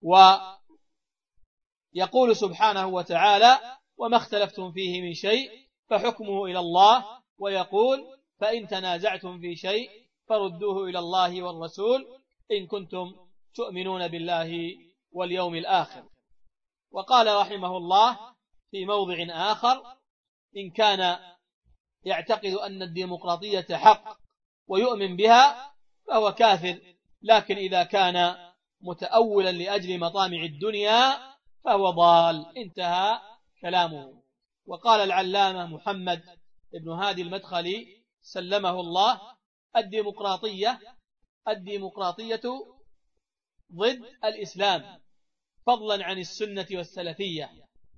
ويقول سبحانه وتعالى: وما اختلفتم فيه من شيء فحكمه إلى الله، ويقول: فإن تنازعتم في شيء فردوه إلى الله والرسول إن كنتم تؤمنون بالله واليوم الآخر. وقال رحمه الله في موضع آخر: إن كان يعتقد أن الديمقراطية حق ويؤمن بها فهو كافر، لكن إذا كان متأولا لأجل مطامع الدنيا فهو ضال. انتهى كلامه. وقال العلامة محمد بن هادي المدخلي سلمه الله: الديمقراطية ضد الإسلام فضلا عن السنة والسلفية،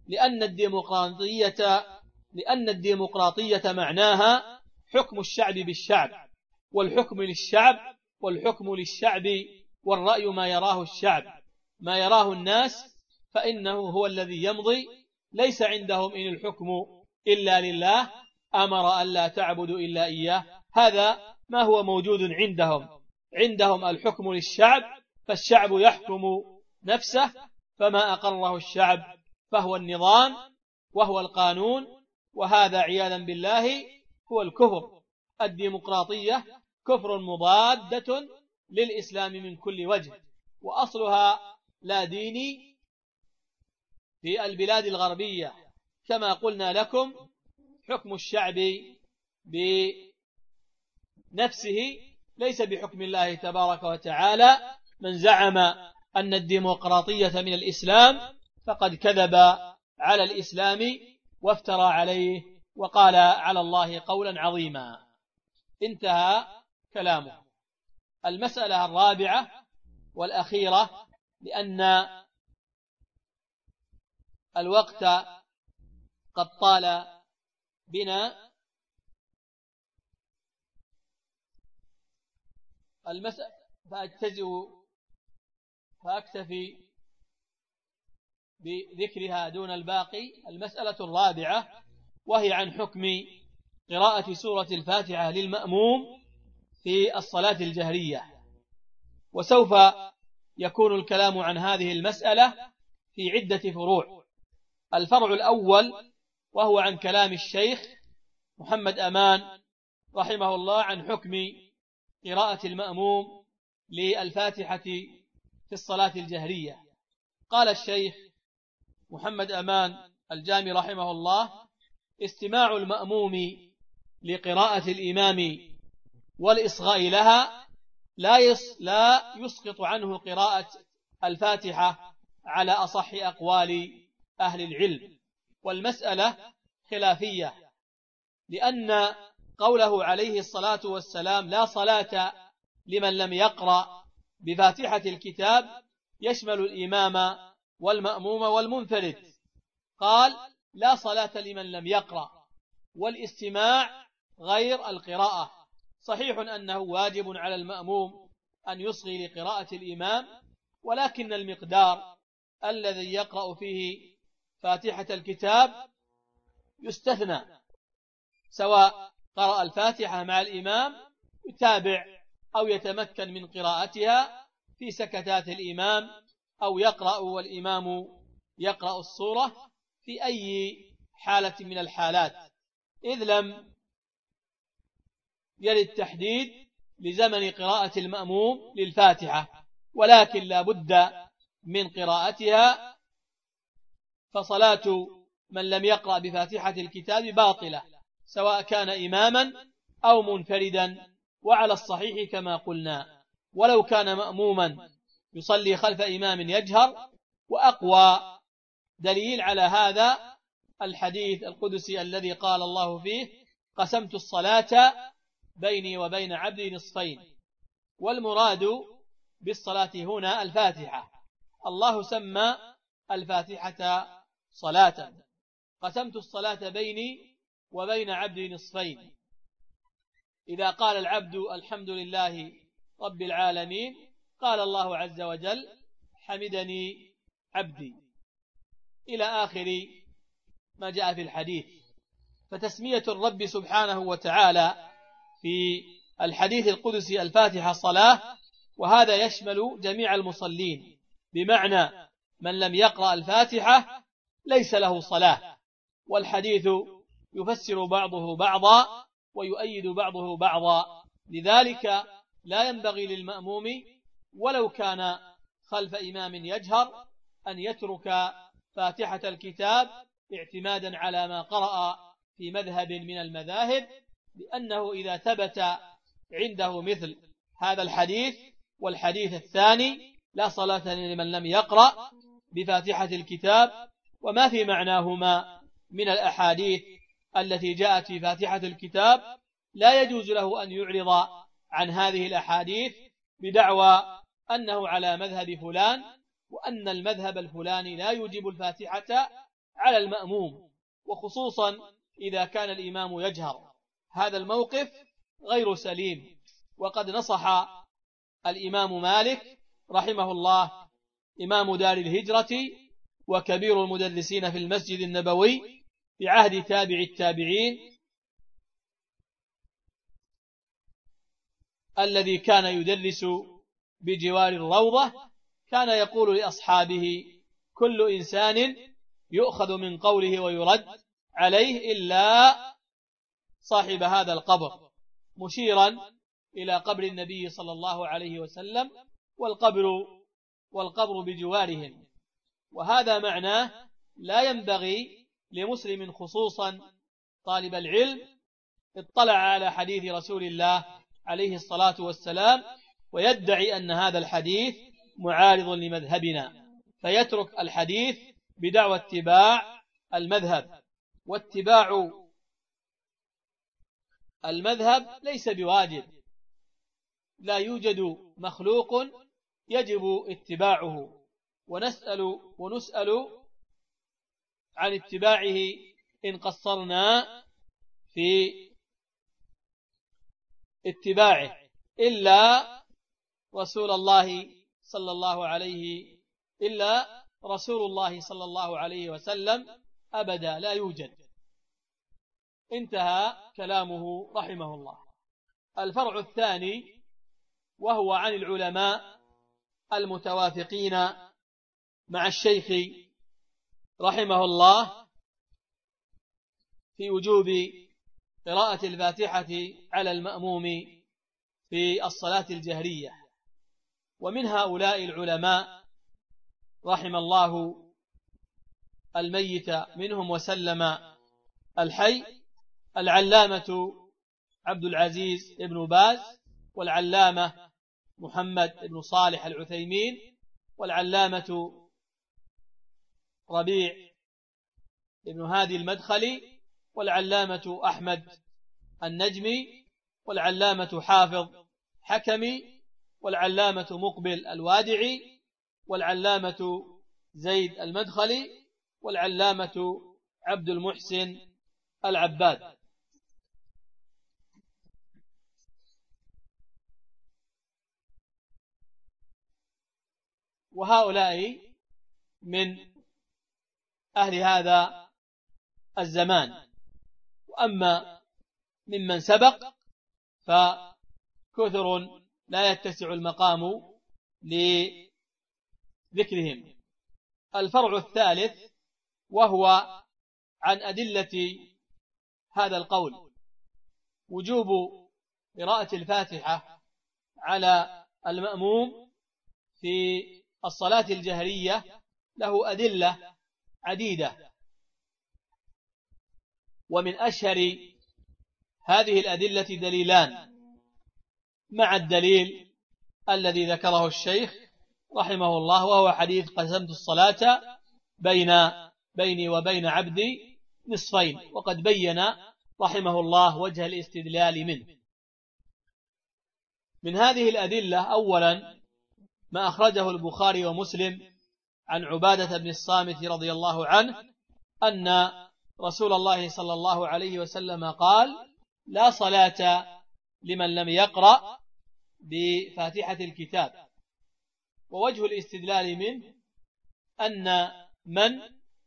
لأن الديمقراطية معناها حكم الشعب بالشعب، والحكم للشعب، والرأي ما يراه الشعب، ما يراه الناس فإنه هو الذي يمضي، ليس عندهم إن الحكم إلا لله أمر أن لا تعبدوا إلا إياه. هذا ما هو موجود عندهم الحكم للشعب، فالشعب يحكم نفسه، فما أقره الشعب فهو النظام وهو القانون، وهذا عياذا بالله هو الكفر. الديمقراطية كفر مضادة للإسلام من كل وجه، وأصلها لا ديني في البلاد الغربية. كما قلنا لكم، حكم الشعب بنفسه ليس بحكم الله تبارك وتعالى. من زعم أن الديمقراطية من الإسلام فقد كذب على الإسلام وافترى عليه وقال على الله قولا عظيما. انتهى كلامه. المسألة الرابعة والأخيرة، لأن الوقت قد طال بنا، فأكتفي بذكرها دون الباقي. المسألة الرابعة وهي عن حكم قراءة سورة الفاتحة للمأموم في الصلاة الجهرية. وسوف يكون الكلام عن هذه المسألة في عدة فروع. الفرع الأول وهو عن كلام الشيخ محمد أمان رحمه الله عن حكم قراءة المأموم للفاتحة في الصلاة الجهرية. قال الشيخ محمد أمان الجامي رحمه الله: استماع المأموم لقراءة الإمام والإصغاء لها لا يسقط عنه قراءة الفاتحة على أصح أقوال أهل العلم. والمسألة خلافية، لأن قوله عليه الصلاة والسلام لا صلاة لمن لم يقرأ بفاتحة الكتاب يشمل الإمام والمأموم والمنفرد. قال لا صلاة لمن لم يقرأ، والاستماع غير القراءة. صحيح أنه واجب على المأموم أن يصغي لقراءة الإمام، ولكن المقدار الذي يقرأ فيه فاتحة الكتاب يستثنى، سواء قرأ الفاتحة مع الإمام يتابع أو يتمكن من قراءتها في سكتات الإمام، أو يقرأ والإمام يقرأ السورة في أي حالة من الحالات، إذ لم يرد تحديد لزمن قراءة المأموم للفاتحة، ولكن لا بد من قراءتها، فصلاة من لم يقرأ بفاتحة الكتاب باطلة سواء كان إماما أو منفردا، وعلى الصحيح كما قلنا ولو كان مأموما يصلي خلف إمام يجهر. وأقوى دليل على هذا الحديث القدسي الذي قال الله فيه قسمت الصلاة بيني وبين عبدي نصفين، والمراد بالصلاة هنا الفاتحة. الله سمى الفاتحة صلاة، قسمت الصلاة بيني وبين عبدي نصفين. إذا قال العبد الحمد لله رب العالمين قال الله عز وجل حمدني عبدي، إلى آخر ما جاء في الحديث. فتسمية الرب سبحانه وتعالى في الحديث القدسي الفاتحة صلاة، وهذا يشمل جميع المصلين، بمعنى من لم يقرأ الفاتحة ليس له صلاة. والحديث يفسر بعضه بعضا ويؤيد بعضه بعضا، لذلك لا ينبغي للمأموم ولو كان خلف إمام يجهر أن يترك فاتحة الكتاب اعتمادا على ما قرأ في مذهب من المذاهب، لأنه إذا ثبت عنده مثل هذا الحديث والحديث الثاني لا صلاة لمن لم يقرأ بفاتحة الكتاب وما في معناهما من الأحاديث التي جاءت في فاتحة الكتاب، لا يجوز له أن يعرض عن هذه الأحاديث بدعوى أنه على مذهب فلان، وأن المذهب الفلاني لا يوجب الفاتحة على المأموم، وخصوصا إذا كان الإمام يجهر. هذا الموقف غير سليم. وقد نصح الإمام مالك رحمه الله إمام دار الهجرة وكبير المدرسين في المسجد النبوي في عهد تابع التابعين الذي كان يدرس بجوار الروضة، كان يقول لأصحابه كل إنسان يؤخذ من قوله ويرد عليه إلا صاحب هذا القبر، مشيرا إلى قبر النبي صلى الله عليه وسلم، والقبر بجوارهم. وهذا معناه لا ينبغي لمسلم خصوصا طالب العلم اطلع على حديث رسول الله عليه الصلاة والسلام ويدعي أن هذا الحديث معارض لمذهبنا فيترك الحديث بدعوى اتباع المذهب. واتباع المذهب ليس بواجب، لا يوجد مخلوق يجب اتباعه، ونسأل عن اتباعه إن قصرنا في اتباعه، إلا رسول الله صلى الله عليه وسلم أبدا لا يوجد. انتهى كلامه رحمه الله. الفرع الثاني وهو عن العلماء المتوافقين مع الشيخ رحمه الله في وجوب قراءة الفاتحة على المأموم في الصلاة الجهرية. ومن هؤلاء العلماء رحم الله الميت منهم وسلم الحي العلامة عبد العزيز بن باز، والعلامة محمد بن صالح العثيمين، والعلامة ربيع بن هادي المدخلي، والعلامة أحمد النجمي، والعلامة حافظ حكمي، والعلامة مقبل الوادعي، والعلامة زيد المدخلي، والعلامة عبد المحسن العباد. وهؤلاء من أهل هذا الزمان. وأما ممن سبق فكثر لا يتسع المقام لذكرهم. الفرع الثالث وهو عن أدلة هذا القول وجوب قراءة الفاتحة على المأموم في الصلاة الجهرية، له أدلة عديدة، ومن أشهر هذه الأدلة دليلان مع الدليل الذي ذكره الشيخ رحمه الله، وهو حديث قسمت الصلاة بيني وبين عبدي نصفين، وقد بين رحمه الله وجه الاستدلال منه. من هذه الأدلة أولا ما أخرجه البخاري ومسلم عن عبادة بن الصامت رضي الله عنه أن رسول الله صلى الله عليه وسلم قال: لا صلاة لمن لم يقرأ بفاتحة الكتاب. ووجه الاستدلال منه أن من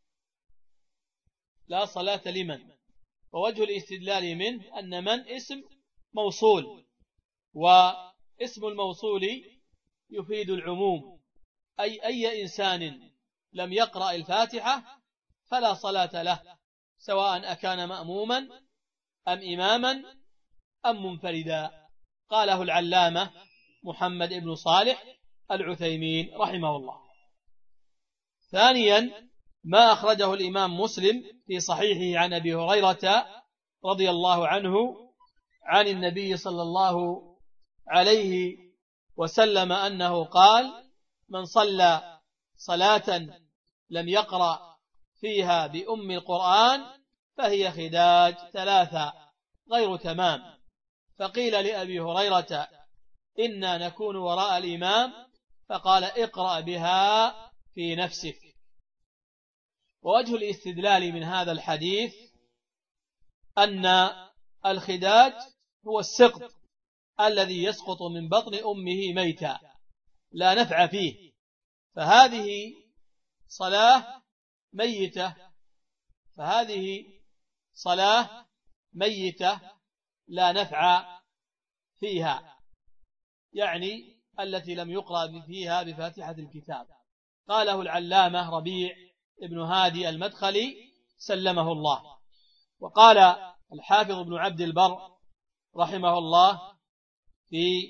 لا صلاة لمن، ووجه الاستدلال منه أن من اسم موصول، واسم الموصول يفيد العموم، أي إنسان لم يقرأ الفاتحة فلا صلاة له، سواء أكان مأموما أم إماما أم منفردا. قاله العلامة محمد بن صالح العثيمين رحمه الله. ثانيا ما أخرجه الإمام مسلم في صحيحه عن أبي هريرة رضي الله عنه عن النبي صلى الله عليه وسلم أنه قال: من صلى صلاة لم يقرأ فيها بأم القرآن فهي خداج 3 غير تمام. فقيل لأبي هريرة: إنا نكون وراء الإمام، فقال: اقرأ بها في نفسك. ووجه الاستدلال من هذا الحديث أن الخداج هو السقط الذي يسقط من بطن أمه ميتا لا نفع فيه، فهذه صلاة ميتة لا نفع فيها، يعني التي لم يقرأ فيها بفاتحة الكتاب. قاله العلامة ربيع ابن هادي المدخلي سلمه الله. وقال الحافظ ابن عبد البر رحمه الله في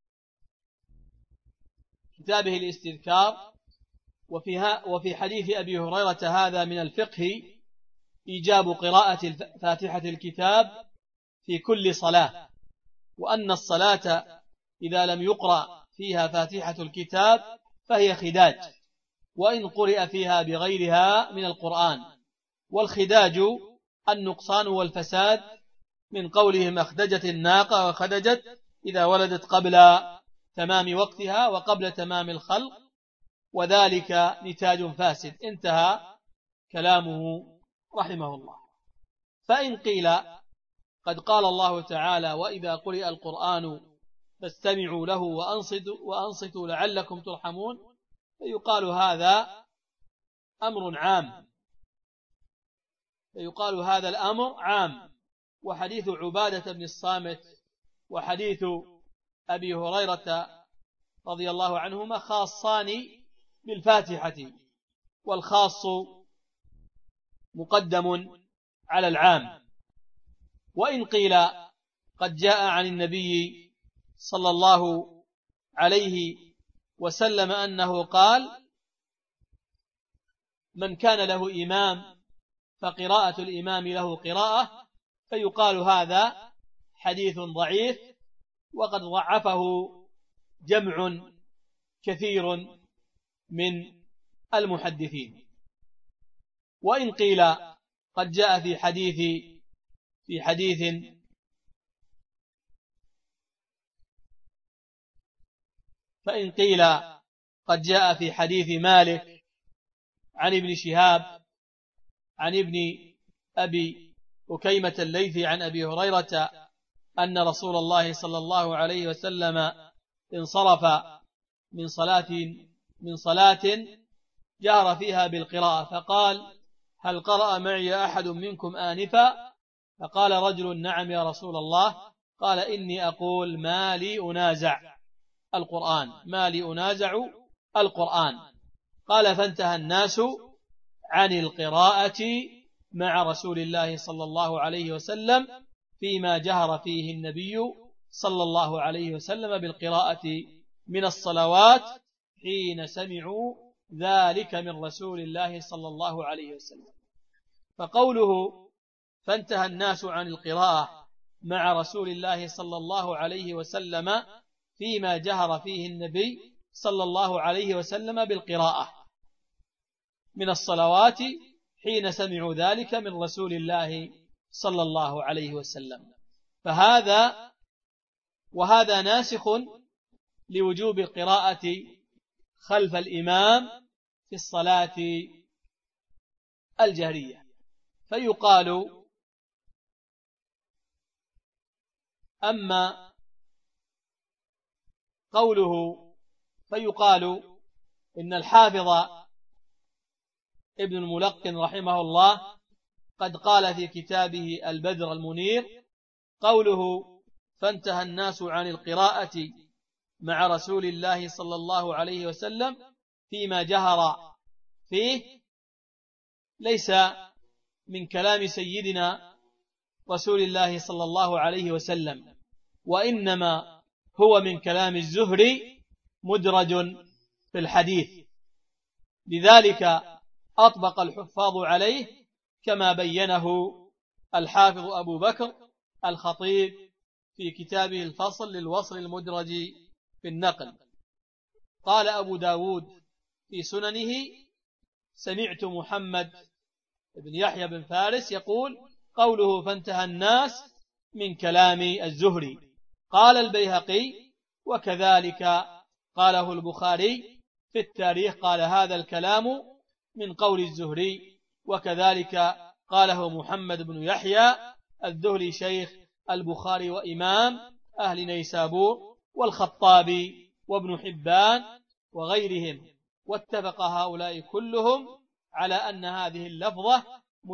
كتابه الاستذكار: وفي حديث أبي هريرة هذا من الفقه إيجاب قراءة فاتحة الكتاب في كل صلاة، وأن الصلاة إذا لم يقرأ فيها فاتحة الكتاب فهي خداج، وإن قرئ فيها بغيرها من القرآن. والخداج النقصان والفساد، من قولهم أخدجت الناقة وخدجت إذا ولدت قبل تمام وقتها وقبل تمام الخلق، وذلك نتاج فاسد. انتهى كلامه رحمه الله. فإن قيل قد قال الله تعالى: وإذا قرئ القرآن فاستمعوا له وأنصتوا لعلكم ترحمون، فيقال هذا أمر عام، فيقال هذا الأمر عام، وحديث عبادة بن الصامت وحديث أبي هريرة رضي الله عنهما خاصان بالفاتحة، والخاص مقدم على العام. وإن قيل قد جاء عن النبي صلى الله عليه وسلم أنه قال: من كان له إمام فقراءة الإمام له قراءة، فيقال هذا حديث ضعيف، وقد ضعفه جمع كثير من المحدثين. وإن قيل قد جاء في حديث مالك عن ابن شهاب عن ابن أبي أكيمة الليثي عن أبي هريرة أن رسول الله صلى الله عليه وسلم انصرف من صلاة جهر فيها بالقراءة، فقال: هل قرأ معي أحد منكم آنفا؟ فقال رجل: نعم يا رسول الله. قال: إني أقول ما لي أنازع القرآن. قال: فانتهى الناس عن القراءة مع رسول الله صلى الله عليه وسلم فيما جهر فيه النبي صلى الله عليه وسلم بالقراءة من الصلوات حين سمعوا ذلك من رسول الله صلى الله عليه وسلم. فقوله فانتهى الناس عن القراءة مع رسول الله صلى الله عليه وسلم فيما جهر فيه النبي صلى الله عليه وسلم بالقراءة من الصلوات حين سمعوا ذلك من رسول الله صلى الله عليه وسلم. وهذا ناسخ لوجوب القراءة خلف الإمام في الصلاة الجهرية. فيقال: إن الحافظ ابن الملقن رحمه الله قد قال في كتابه البدر المنير: قوله فانتهى الناس عن القراءة مع رسول الله صلى الله عليه وسلم فيما جهر فيه ليس من كلام سيدنا رسول الله صلى الله عليه وسلم، وإنما هو من كلام الزهري مدرج في الحديث. لذلك أطبق الحفاظ عليه كما بينه الحافظ أبو بكر الخطيب في كتابه الفصل للوصل المدرج في النقل. قال أبو داود في سننه: سمعت محمد بن يحيى بن فارس يقول: قوله فانتهى الناس من كلام الزهري. قال البيهقي: وكذلك قاله البخاري في التاريخ، قال هذا الكلام من قول الزهري. وكذلك قاله محمد بن يحيى الذهلي شيخ البخاري وإمام أهل نيسابور، والخطابي وابن حبان وغيرهم. واتفق هؤلاء كلهم على أن هذه اللفظة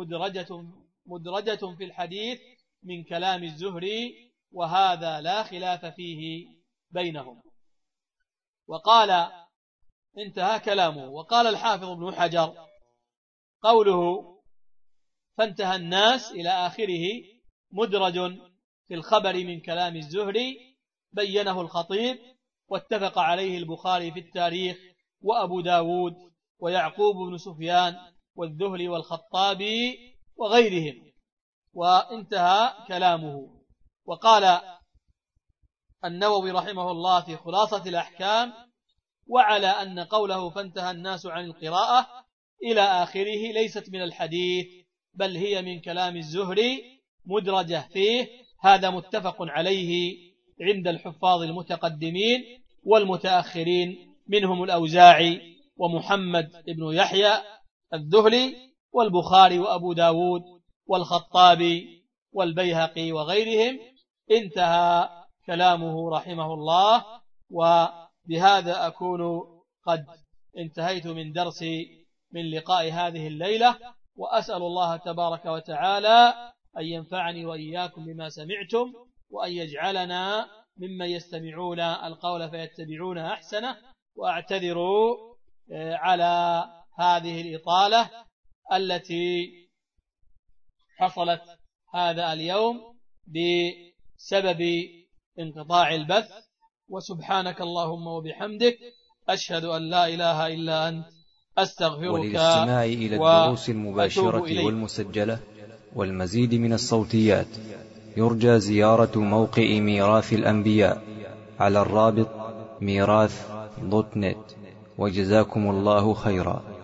مدرجة في الحديث من كلام الزهري، وهذا لا خلاف فيه بينهم. وقال انتهى كلامه. وقال الحافظ ابن حجر: قوله فانتهى الناس إلى آخره مدرج في الخبر من كلام الزهري، بينه الخطيب، واتفق عليه البخاري في التاريخ وأبو داود ويعقوب بن سفيان والذهلي والخطابي وغيرهم، وانتهى كلامه. وقال النووي رحمه الله في خلاصة الأحكام: وعلى أن قوله فانتهى الناس عن القراءة إلى آخره ليست من الحديث، بل هي من كلام الزهري مدرجة فيه. هذا متفق عليه عند الحفاظ المتقدمين والمتأخرين، منهم الأوزاعي ومحمد بن يحيى الذهلي والبخاري وأبو داود والخطابي والبيهقي وغيرهم. انتهى كلامه رحمه الله. وبهذا أكون قد انتهيت من درسي من لقاء هذه الليلة، وأسأل الله تبارك وتعالى أن ينفعني وإياكم بما سمعتم، وأن يجعلنا ممن يستمعون القول فيتبعون أحسنه. وأعتذر على هذه الإطالة التي حصلت هذا اليوم بسبب انقطاع البث. وسبحانك اللهم وبحمدك، أشهد أن لا إله إلا أنت، أستغفرك. وللاستماع إلى الدروس المباشرة والمسجلة والمزيد من الصوتيات يرجى زيارة موقع ميراث الأنبياء على الرابط ميراث.net. وجزاكم الله خيرا.